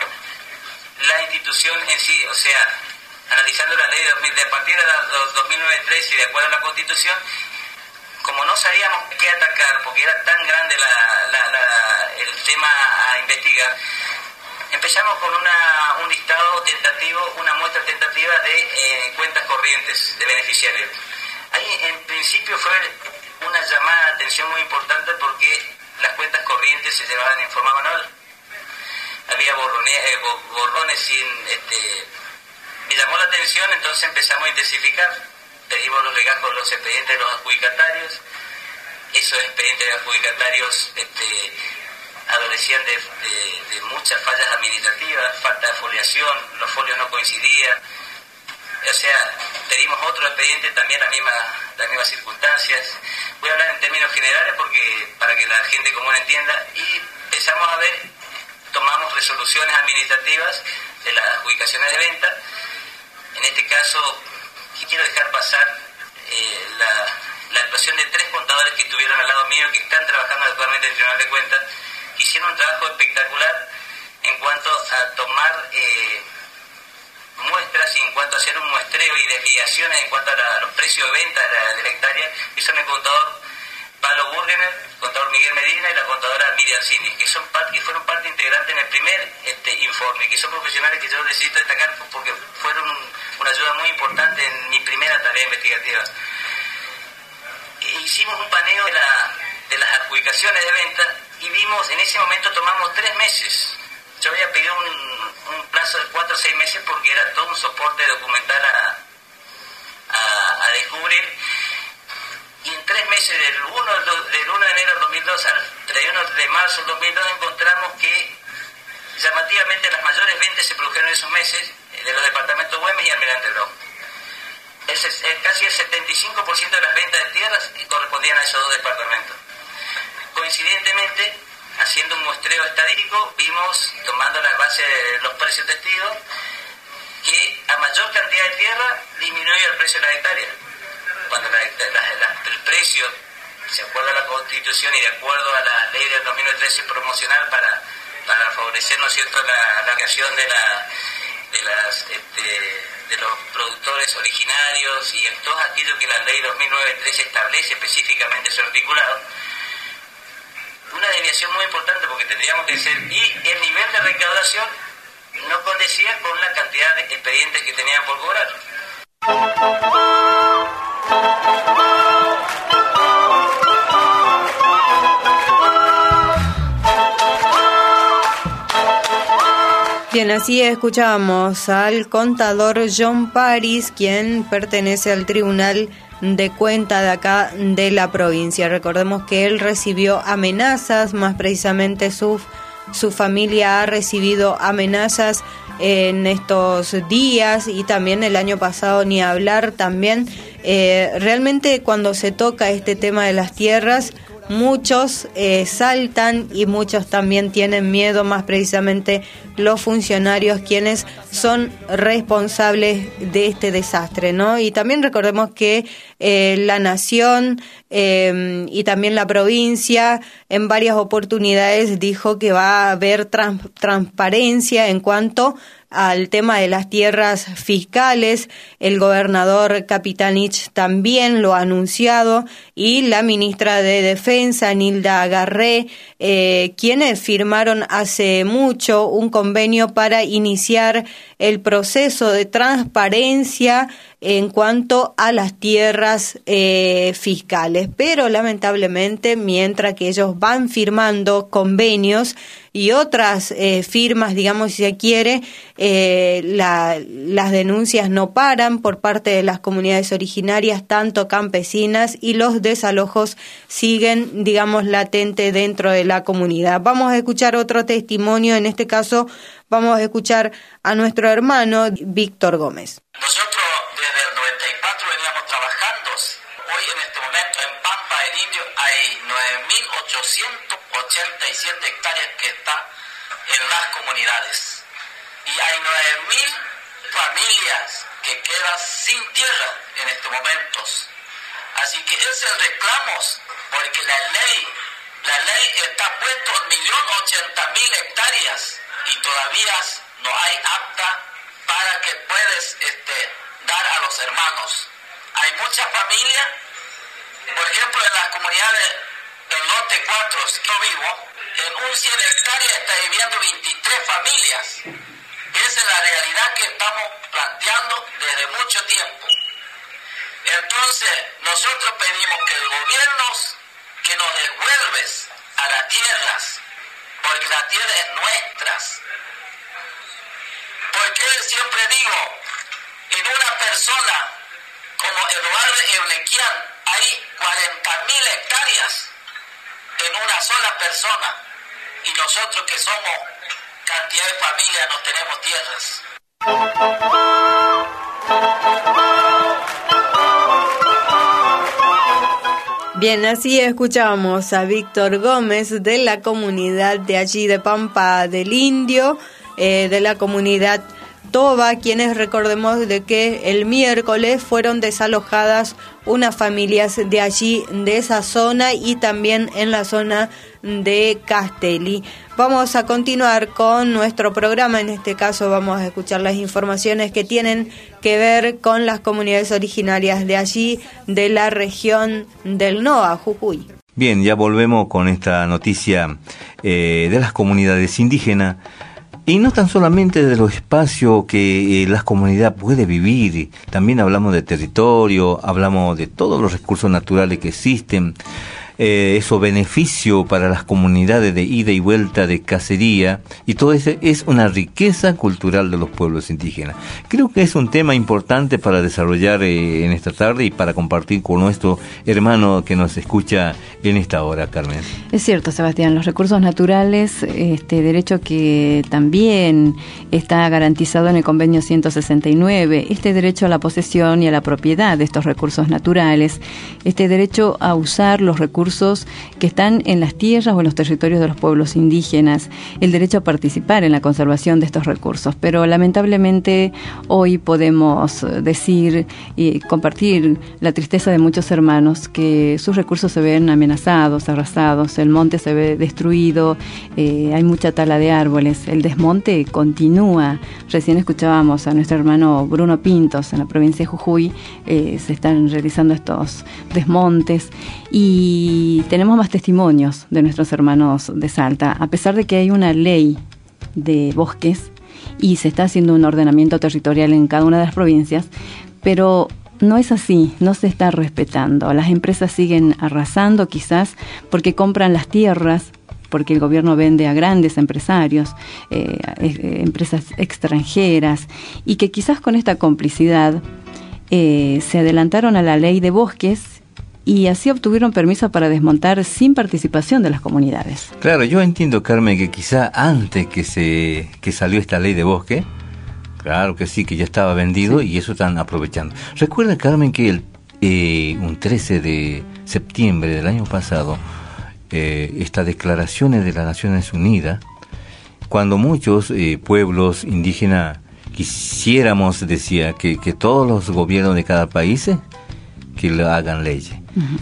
Speaker 14: la institución en sí, o sea, analizando la ley de, dos mil, de a partir de la dos mil nueve trece y de acuerdo a la Constitución, como no sabíamos qué atacar, porque era tan grande la, la, la, el tema a investigar, empezamos con una, un listado tentativo, una muestra tentativa de eh, cuentas corrientes de beneficiarios. Ahí en principio fue una llamada de atención muy importante porque las cuentas corrientes se llevaban en forma manual. Había borrones, eh, borrones sin... Este, me llamó la atención, entonces empezamos a intensificar. Pedimos los legajos de los expedientes de los adjudicatarios. Esos expedientes de adjudicatarios este, adolecían de, de, de muchas fallas administrativas, falta de foliación, los folios no coincidían. O sea, pedimos otro expediente, también las mismas, las mismas circunstancias. Voy a hablar en términos generales porque para que la gente común entienda. Y empezamos a ver, tomamos resoluciones administrativas de las adjudicaciones de venta. En este caso, quiero dejar pasar eh, la, la actuación de tres contadores que estuvieron al lado mío, que están trabajando actualmente en el Tribunal de Cuentas, que hicieron un trabajo espectacular en cuanto a tomar... Eh, muestras y en cuanto a hacer un muestreo y desviaciones en cuanto a, la, a los precios de venta de la, de la hectárea. Hizo el contador Pablo Burgener, el contador Miguel Medina y la contadora Miriam Cini, que son parte, que fueron parte integrante en el primer este, informe, que son profesionales que yo necesito destacar porque fueron un, una ayuda muy importante en mi primera tarea investigativa. E hicimos un paneo de la, de las adjudicaciones de venta y vimos, en ese momento tomamos tres meses. Yo había pedido un, un plazo de cuatro o seis meses porque era todo un soporte documental a, a, a descubrir. Y en tres meses, del uno, del uno de enero del dos mil dos al treinta y uno de marzo del dos mil dos, encontramos que llamativamente las mayores ventas se produjeron en esos meses de los departamentos Güemes y Almirante Brown. El, el, casi el setenta y cinco por ciento de las ventas de tierras correspondían a esos dos departamentos. Coincidentemente, haciendo un muestreo estadístico, vimos, tomando las bases de los precios testigos, que a mayor cantidad de tierra disminuye el precio de la hectárea. Cuando la, la, la, el precio, de acuerdo a la Constitución y de acuerdo a la ley del dos mil trece promocional para, para favorecer, ¿no es cierto?, la, la creación de, la, de, las, este, de los productores originarios y en todo aquello que la ley dos mil trece establece específicamente su articulado, una desviación muy importante porque tendríamos que ser, y el nivel de recaudación no condecía con la cantidad de expedientes que tenían por cobrar.
Speaker 2: Bien, así escuchamos al contador John Paris, quien pertenece al Tribunal de Cuenta de acá de la provincia. Recordemos que él recibió amenazas, más precisamente su, su familia ha recibido amenazas en estos días y también el año pasado, ni hablar también. Eh, realmente cuando se toca este tema de las tierras, muchos eh, saltan y muchos también tienen miedo, más precisamente los funcionarios quienes son responsables de este desastre, ¿no? Y también recordemos que eh, la nación eh, y también la provincia en varias oportunidades dijo que va a haber trans- transparencia en cuanto al tema de las tierras fiscales. El gobernador Capitanich también lo ha anunciado y la ministra de Defensa, Nilda Garré, eh, quienes firmaron hace mucho un convenio para iniciar el proceso de transparencia en cuanto a las tierras eh, fiscales. Pero lamentablemente, mientras que ellos van firmando convenios y otras eh, firmas, digamos, si se quiere, eh, la, las denuncias no paran por parte de las comunidades originarias, tanto campesinas, y los desalojos siguen, digamos, latentes dentro de la comunidad. Vamos a escuchar otro testimonio, en este caso vamos a escuchar a nuestro hermano Víctor Gómez.
Speaker 14: Nosotros desde el noventa y cuatro veníamos trabajando. Hoy en este momento en Pampa del Indio hay nueve mil ochocientas ochenta y siete hectáreas que están en las comunidades. Y hay nueve mil familias que quedan sin tierra en estos momentos. Así que ese es el reclamo, porque la ley, la ley está puesta en un millón ochenta mil hectáreas y todavía no hay apta para que puedas este, dar a los hermanos. Hay muchas familias, por ejemplo, en las comunidades del Lote cuatro, que yo vivo, en un cien hectáreas está viviendo veintitrés familias. Esa es la realidad que estamos planteando desde mucho tiempo. Entonces, nosotros pedimos que el gobierno que nos devuelves a las tierras, porque la tierra es nuestra. Porque siempre digo, en una persona como Eduardo Eulequian hay cuarenta mil hectáreas en una sola persona, y nosotros que somos cantidad de familias no tenemos tierras.
Speaker 2: Bien, así escuchamos a Víctor Gómez de la comunidad de allí de Pampa del Indio, eh, de la comunidad Toba, quienes recordemos de que el miércoles fueron desalojadas unas familias de allí, de esa zona, y también en la zona de Castelli. Vamos a continuar con nuestro programa. En este caso vamos a escuchar las informaciones que tienen que ver con las comunidades originarias de allí, de la región del N O A, Jujuy.
Speaker 8: Bien, ya volvemos con esta noticia eh, de las comunidades indígenas. Y no tan solamente de los espacios que eh, la comunidad puede vivir, también hablamos de territorio, hablamos de todos los recursos naturales que existen. eh, eso beneficio para las comunidades de ida y vuelta de cacería, y todo eso es una riqueza cultural de los pueblos indígenas. Creo que es un tema importante para desarrollar eh, en esta tarde y para compartir con nuestro hermano que nos escucha en esta hora, Carmen.
Speaker 7: Es cierto, Sebastián, los recursos naturales, este derecho que también está garantizado en el convenio ciento sesenta y nueve, este derecho a la posesión y a la propiedad de estos recursos naturales, este derecho a usar los recursos que están en las tierras o en los territorios de los pueblos indígenas, el derecho a participar en la conservación de estos recursos. Pero lamentablemente hoy podemos decir y compartir la tristeza de muchos hermanos que sus recursos se ven amenazados, arrasados, el monte se ve destruido, eh, hay mucha tala de árboles, el desmonte continúa. Recién escuchábamos a nuestro hermano Bruno Pintos en la provincia de Jujuy, eh, se están realizando estos desmontes y tenemos más testimonios de nuestros hermanos de Salta. A pesar de que hay una ley de bosques y se está haciendo un ordenamiento territorial en cada una de las provincias, pero no es así, no se está respetando. Las empresas siguen arrasando, quizás porque compran las tierras, porque el gobierno vende a grandes empresarios, eh, eh, empresas extranjeras, y que quizás con esta complicidad eh, se adelantaron a la ley de bosques y así obtuvieron permiso para desmontar sin participación de las comunidades.
Speaker 8: Claro, yo entiendo, Carmen, que quizá antes que se que salió esta ley de bosque, claro que sí, que ya estaba vendido, sí, y eso están aprovechando. Recuerda, Carmen, que el eh, un trece de septiembre del año pasado, eh, estas declaraciones de las Naciones Unidas, cuando muchos eh, pueblos indígenas quisiéramos, decía, que, que todos los gobiernos de cada país eh, que lo hagan leyes. Uh-huh.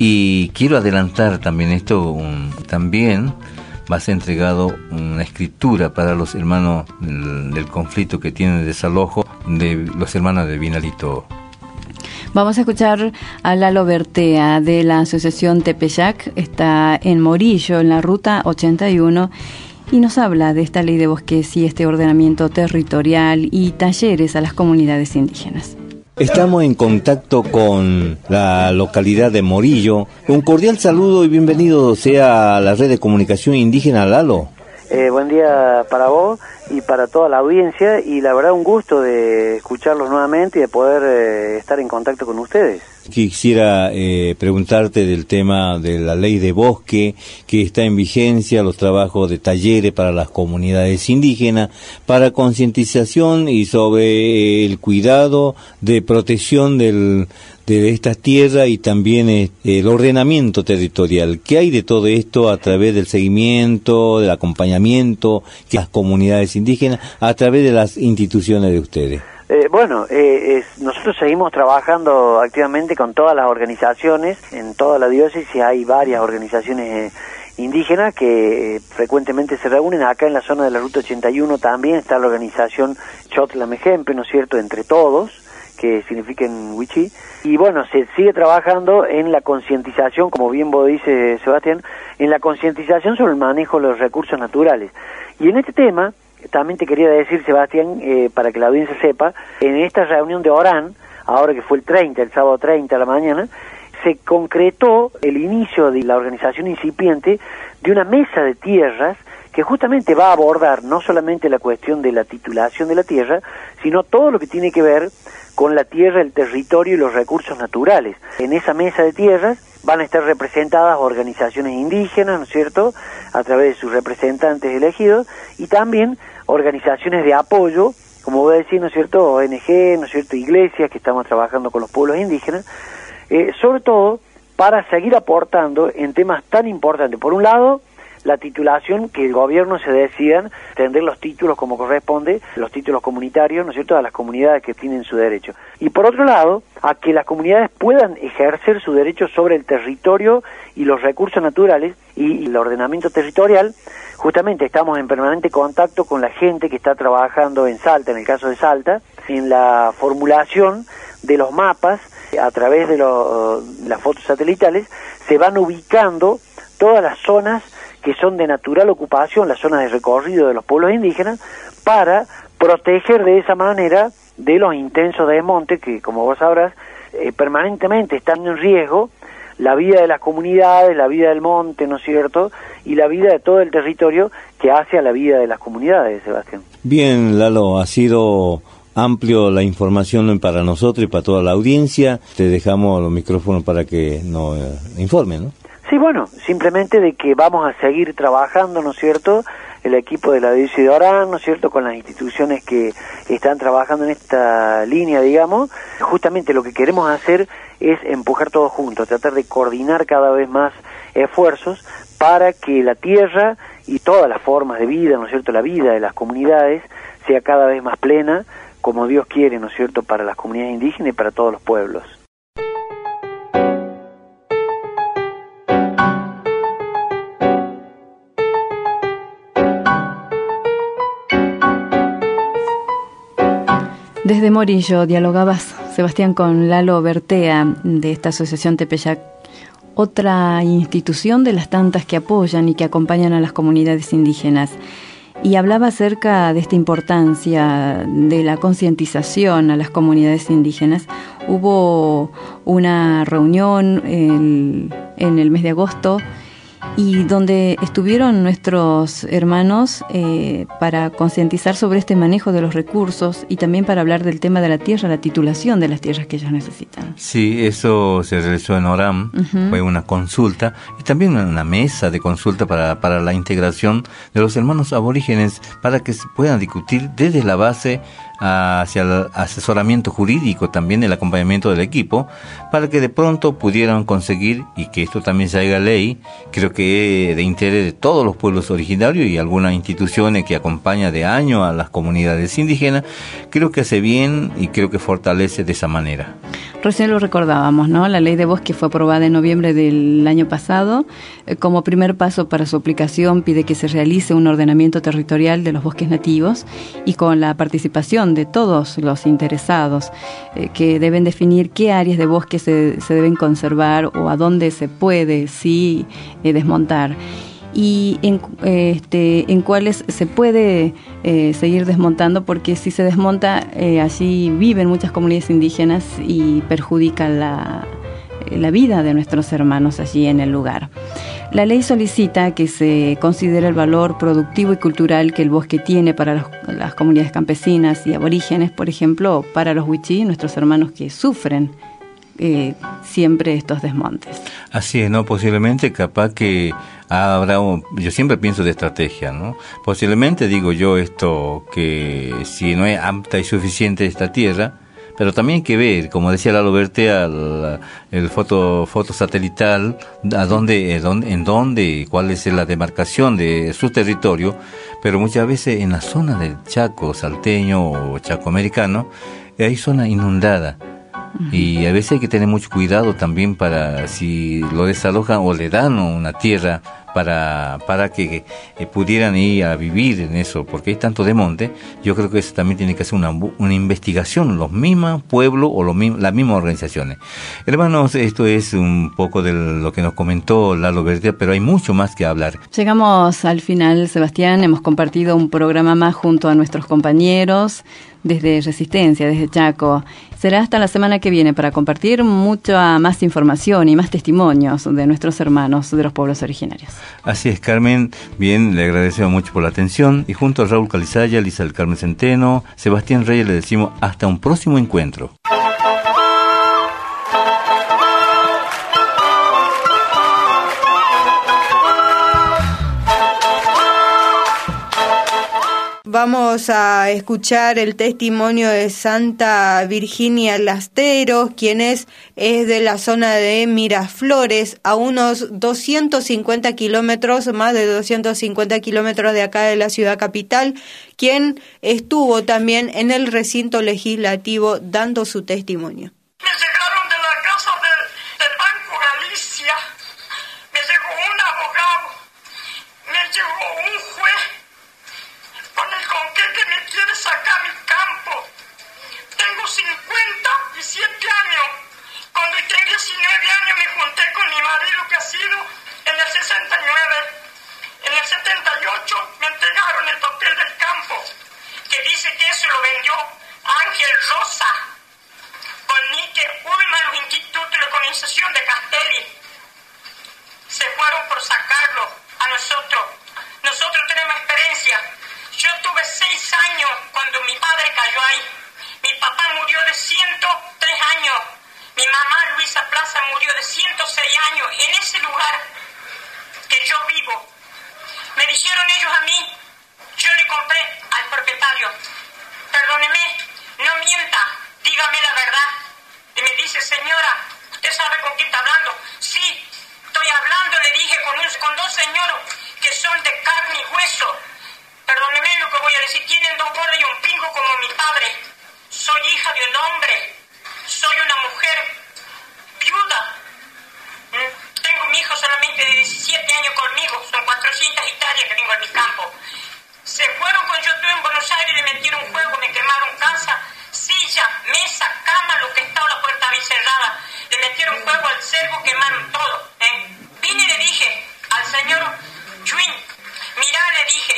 Speaker 8: Y quiero adelantar también esto, un, también va a ser entregado una escritura para los hermanos del, del conflicto que tienen desalojo, de los hermanos de Vinalito.
Speaker 7: Vamos a escuchar a Lalo Bertea de la Asociación Tepeyac, está en Morillo, en la ruta ochenta y uno, y nos habla de esta ley de bosques y este ordenamiento territorial y talleres a las comunidades indígenas.
Speaker 8: Estamos en contacto con la localidad de Morillo. Un cordial saludo y bienvenido sea a la red de comunicación indígena, Lalo.
Speaker 15: Eh, buen día para vos y para toda la audiencia, y la verdad un gusto de escucharlos nuevamente y de poder eh, estar en contacto con ustedes.
Speaker 8: Quisiera eh, preguntarte del tema de la ley de bosque que está en vigencia, los trabajos de talleres para las comunidades indígenas, para concientización y sobre el cuidado de protección del, de estas tierras y también eh, el ordenamiento territorial. ¿Qué hay de todo esto a través del seguimiento, del acompañamiento que las comunidades indígenas a través de las instituciones de ustedes?
Speaker 15: Eh, bueno, eh, es, nosotros seguimos trabajando activamente con todas las organizaciones. En toda la diócesis hay varias organizaciones eh, indígenas que eh, frecuentemente se reúnen. Acá en la zona de la Ruta ochenta y uno también está la organización Chotlamejempe, ¿no es cierto?, Entre Todos, que significa en Wichí. Y bueno, se sigue trabajando en la concientización, como bien vos dices, Sebastián, en la concientización sobre el manejo de los recursos naturales. Y en este tema también te quería decir, Sebastián, eh, para que la audiencia sepa, en esta reunión de Orán, ahora que fue el treinta, el sábado treinta a la mañana, se concretó el inicio de la organización incipiente de una mesa de tierras que justamente va a abordar no solamente la cuestión de la titulación de la tierra, sino todo lo que tiene que ver con la tierra, el territorio y los recursos naturales. En esa mesa de tierras van a estar representadas organizaciones indígenas, ¿no es cierto?, a través de sus representantes elegidos, y también organizaciones de apoyo, como voy a decir, ¿no es cierto?, O N G, ¿no es cierto?, iglesias que estamos trabajando con los pueblos indígenas, eh, sobre todo para seguir aportando en temas tan importantes. Por un lado, la titulación, que el gobierno se decidan tender los títulos como corresponde, los títulos comunitarios, ¿no es cierto?, a las comunidades que tienen su derecho. Y por otro lado, a que las comunidades puedan ejercer su derecho sobre el territorio y los recursos naturales y el ordenamiento territorial. Justamente estamos en permanente contacto con la gente que está trabajando en Salta, en el caso de Salta, en la formulación de los mapas. A través de lo, las fotos satelitales se van ubicando todas las zonas que son de natural ocupación, las zonas de recorrido de los pueblos indígenas, para proteger de esa manera de los intensos desmontes que, como vos sabrás, eh, permanentemente están en riesgo la vida de las comunidades, la vida del monte, ¿no es cierto?, y la vida de todo el territorio que hace a la vida de las comunidades, Sebastián.
Speaker 8: Bien, Lalo, ha sido amplio la información para nosotros y para toda la audiencia. Te dejamos los micrófonos para que nos eh, informen, ¿no?
Speaker 15: Sí, bueno, simplemente de que vamos a seguir trabajando, ¿no es cierto?, el equipo de la diócesis de Orán, ¿no es cierto?, con las instituciones que están trabajando en esta línea, digamos. Justamente lo que queremos hacer es empujar todos juntos, tratar de coordinar cada vez más esfuerzos para que la tierra y todas las formas de vida, ¿no es cierto?, la vida de las comunidades sea cada vez más plena, como Dios quiere, ¿no es cierto?, para las comunidades indígenas y para todos los pueblos.
Speaker 7: Desde Morillo dialogabas, Sebastián, con Lalo Bertea de esta asociación Tepeyac, otra institución de las tantas que apoyan y que acompañan a las comunidades indígenas. Y hablaba acerca de esta importancia de la concientización a las comunidades indígenas. Hubo una reunión el, en el mes de agosto y donde estuvieron nuestros hermanos eh, para concientizar sobre este manejo de los recursos y también para hablar del tema de la tierra, la titulación de las tierras que ellos necesitan.
Speaker 8: Sí, eso se realizó en Orán, uh-huh. Fue una consulta y también una mesa de consulta para, para la integración de los hermanos aborígenes para que se puedan discutir desde la base hacia el asesoramiento jurídico, también el acompañamiento del equipo, para que de pronto pudieran conseguir, y que esto también se haga ley, creo que de interés de todos los pueblos originarios y algunas instituciones que acompañan de año a las comunidades indígenas, creo que hace bien y creo que fortalece de esa manera.
Speaker 7: Recién lo recordábamos, ¿no? La ley de bosque fue aprobada en noviembre del año pasado. Eh, como primer paso para su aplicación pide que se realice un ordenamiento territorial de los bosques nativos y con la participación de todos los interesados eh, que deben definir qué áreas de bosque se, se deben conservar o a dónde se puede, sí, eh, desmontar. Y en, este, en cuáles se puede eh, seguir desmontando, porque si se desmonta, eh, allí viven muchas comunidades indígenas y perjudica la, la vida de nuestros hermanos allí en el lugar. La ley solicita que se considere el valor productivo y cultural que el bosque tiene para los, las comunidades campesinas y aborígenes, por ejemplo, para los wichí, nuestros hermanos que sufren Eh, siempre estos desmontes.
Speaker 8: Así es, ¿no? Posiblemente capaz que habrá, un, yo siempre pienso de estrategia, ¿no? Posiblemente digo yo esto, que si no es apta y suficiente esta tierra, pero también hay que ver, como decía Lalo Bertea, el, el foto, foto satelital, a dónde, en dónde, cuál es la demarcación de su territorio, pero muchas veces en la zona del Chaco salteño o Chaco americano, hay zona inundada. Y a veces hay que tener mucho cuidado también para si lo desalojan o le dan una tierra para para que eh, pudieran ir a vivir en eso, porque hay tanto de monte. Yo creo que eso también tiene que hacer una, una investigación, los mismos pueblos o los, las mismas organizaciones. Hermanos, esto es un poco de lo que nos comentó Lalo Bertea, pero hay mucho más que hablar.
Speaker 7: Llegamos al final, Sebastián, hemos compartido un programa más junto a nuestros compañeros desde Resistencia, desde Chaco. Será hasta la semana que viene para compartir mucha más información y más testimonios de nuestros hermanos de los pueblos originarios.
Speaker 8: Así es, Carmen. Bien, le agradecemos mucho por la atención. Y junto a Raúl Calizaya, Lisa del Carmen Centeno, Sebastián Reyes, le decimos hasta un próximo encuentro.
Speaker 2: Vamos a escuchar el testimonio de Santa Virginia Lasteros, quien es, es de la zona de Miraflores, a unos doscientos cincuenta kilómetros, más de doscientos cincuenta kilómetros de acá de la ciudad capital, quien estuvo también en el recinto legislativo dando su testimonio.
Speaker 11: Me llegaron de la casa del, del Banco Galicia, me llegó un abogado, me llegó un juez, con el con que, que me quiere sacar mi campo. Tengo cincuenta y siete años. Cuando tenía diecinueve años me junté con mi marido, que ha sido en el sesenta y nueve. En el setenta y ocho me entregaron el papel del campo, que dice que eso lo vendió Ángel Rosa, con Nike Ullman, los institutos de colonización de Castelli. años en ese lugar que yo vivo. Me dijeron ellos a mí, yo le compré al propietario. Perdóneme, no mienta, dígame la verdad. Y me dice, señora, ¿usted sabe con quién está hablando? Sí, estoy hablando, le dije, con, un, con dos señores que son de carne y hueso. Perdóneme lo que voy a decir, tienen dos bolas y un pingo como mi padre. Soy hija de un hombre, soy una mujer viuda. ¿Mm? Tengo mi hijo solamente de diecisiete años conmigo, son cuatrocientas hectáreas que tengo en mi campo. Se fueron cuando yo estuve en Buenos Aires, le metieron fuego, me quemaron casa, silla, mesa, cama, lo que estaba, la puerta bien cerrada. Le metieron fuego al cervo, quemaron todo. ¿eh? Vine y le dije al señor Chuin, mirá, le dije,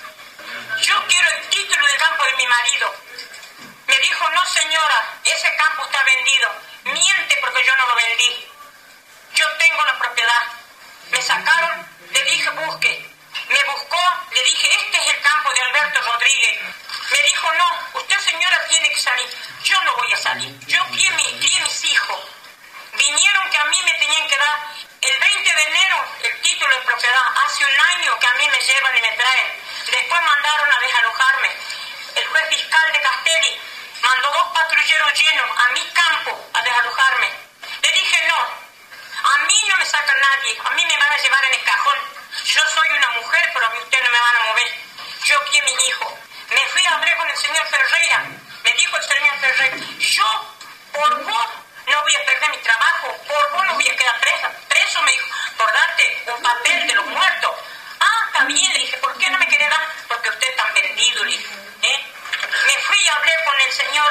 Speaker 11: yo quiero el título del campo de mi marido. Me dijo, no señora, ese campo está vendido. Miente porque yo no lo vendí. Yo tengo la propiedad. Me sacaron, le dije, busque. Me buscó, le dije, este es el campo de Alberto Rodríguez. Me dijo, no, usted señora tiene que salir. Yo no voy a salir. Yo crié, mi, crié mis hijos. Vinieron que a mí me tenían que dar el veinte de enero el título de propiedad. Hace un año que a mí me llevan y me traen. Después mandaron a desalojarme. El juez fiscal de Castelli mandó dos patrulleros llenos a mi campo a desalojarme. Le dije, no, a mí no me saca nadie, a mí me van a llevar en el cajón. Yo soy una mujer, pero a mí ustedes no me van a mover. Yo crié a mis hijos. Me fui a hablar con el señor Ferreira. Me dijo el señor Ferreira, yo por vos no voy a perder mi trabajo, por vos no voy a quedar presa. Preso, me dijo, por darte un papel de los muertos. Ah, está bien, le dije, ¿por qué no me querés dar? Porque usted está vendido, le dije. ¿eh? Me fui a hablar con el señor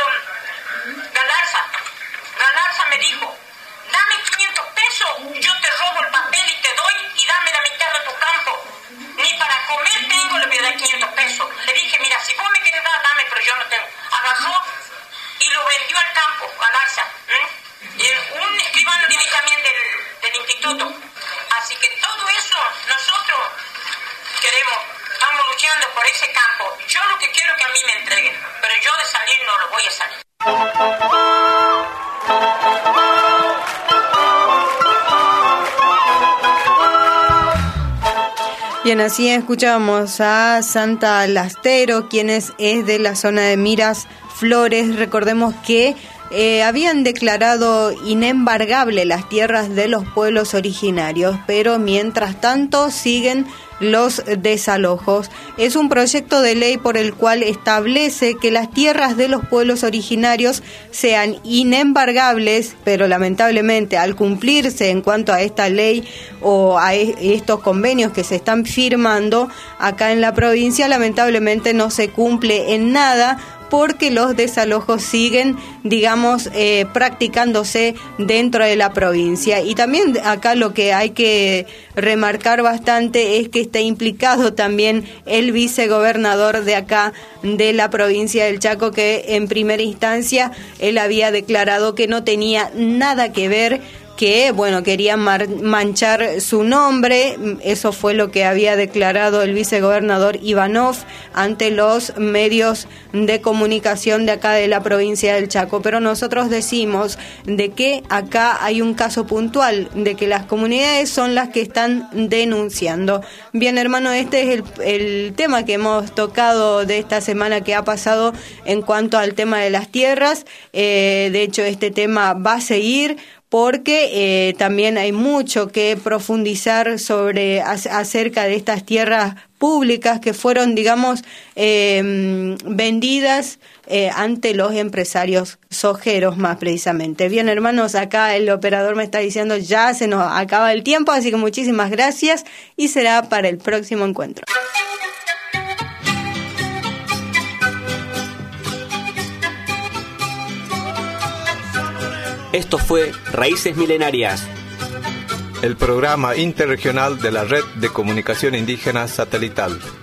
Speaker 11: Galarza. Galarza me dijo, dame quinientos pesos, yo te robo el papel y te doy y dame la mitad de tu campo. Ni para comer tengo, le voy a dar quinientos pesos. Le dije, mira, si vos me querés dar, dame, pero yo no tengo. Agarró y lo vendió al campo, Galarza. ¿eh? Y un escribano de ahí también del, del instituto. Así que todo eso nosotros queremos, estamos luchando por ese campo. Yo lo que quiero es que a mí me entreguen, pero yo de salir no lo voy a salir.
Speaker 2: Bien, así escuchamos a Santa Lastero, quien es, es de la zona de Miras Flores. Recordemos que eh, habían declarado inembargable las tierras de los pueblos originarios, pero mientras tanto siguen los desalojos. Es un proyecto de ley por el cual establece que las tierras de los pueblos originarios sean inembargables, pero lamentablemente al cumplirse en cuanto a esta ley o a estos convenios que se están firmando acá en la provincia, lamentablemente no se cumple en nada, porque los desalojos siguen, digamos, eh, practicándose dentro de la provincia. Y también acá lo que hay que remarcar bastante es que está implicado también el vicegobernador de acá, de la provincia del Chaco, que en primera instancia él había declarado que no tenía nada que ver, que, bueno, quería mar- manchar su nombre. Eso fue lo que había declarado el vicegobernador Ivanov ante los medios de comunicación de acá de la provincia del Chaco. Pero nosotros decimos de que acá hay un caso puntual, de que las comunidades son las que están denunciando. Bien, hermano, este es el, el tema que hemos tocado de esta semana que ha pasado en cuanto al tema de las tierras. Eh, de hecho, este tema va a seguir, porque eh, también hay mucho que profundizar sobre acerca de estas tierras públicas que fueron, digamos, eh, vendidas eh, ante los empresarios sojeros más precisamente. Bien, hermanos, acá el operador me está diciendo ya se nos acaba el tiempo, así que muchísimas gracias y será para el próximo encuentro.
Speaker 5: Esto fue Raíces Milenarias,
Speaker 1: el programa interregional de la Red de Comunicación Indígena Satelital.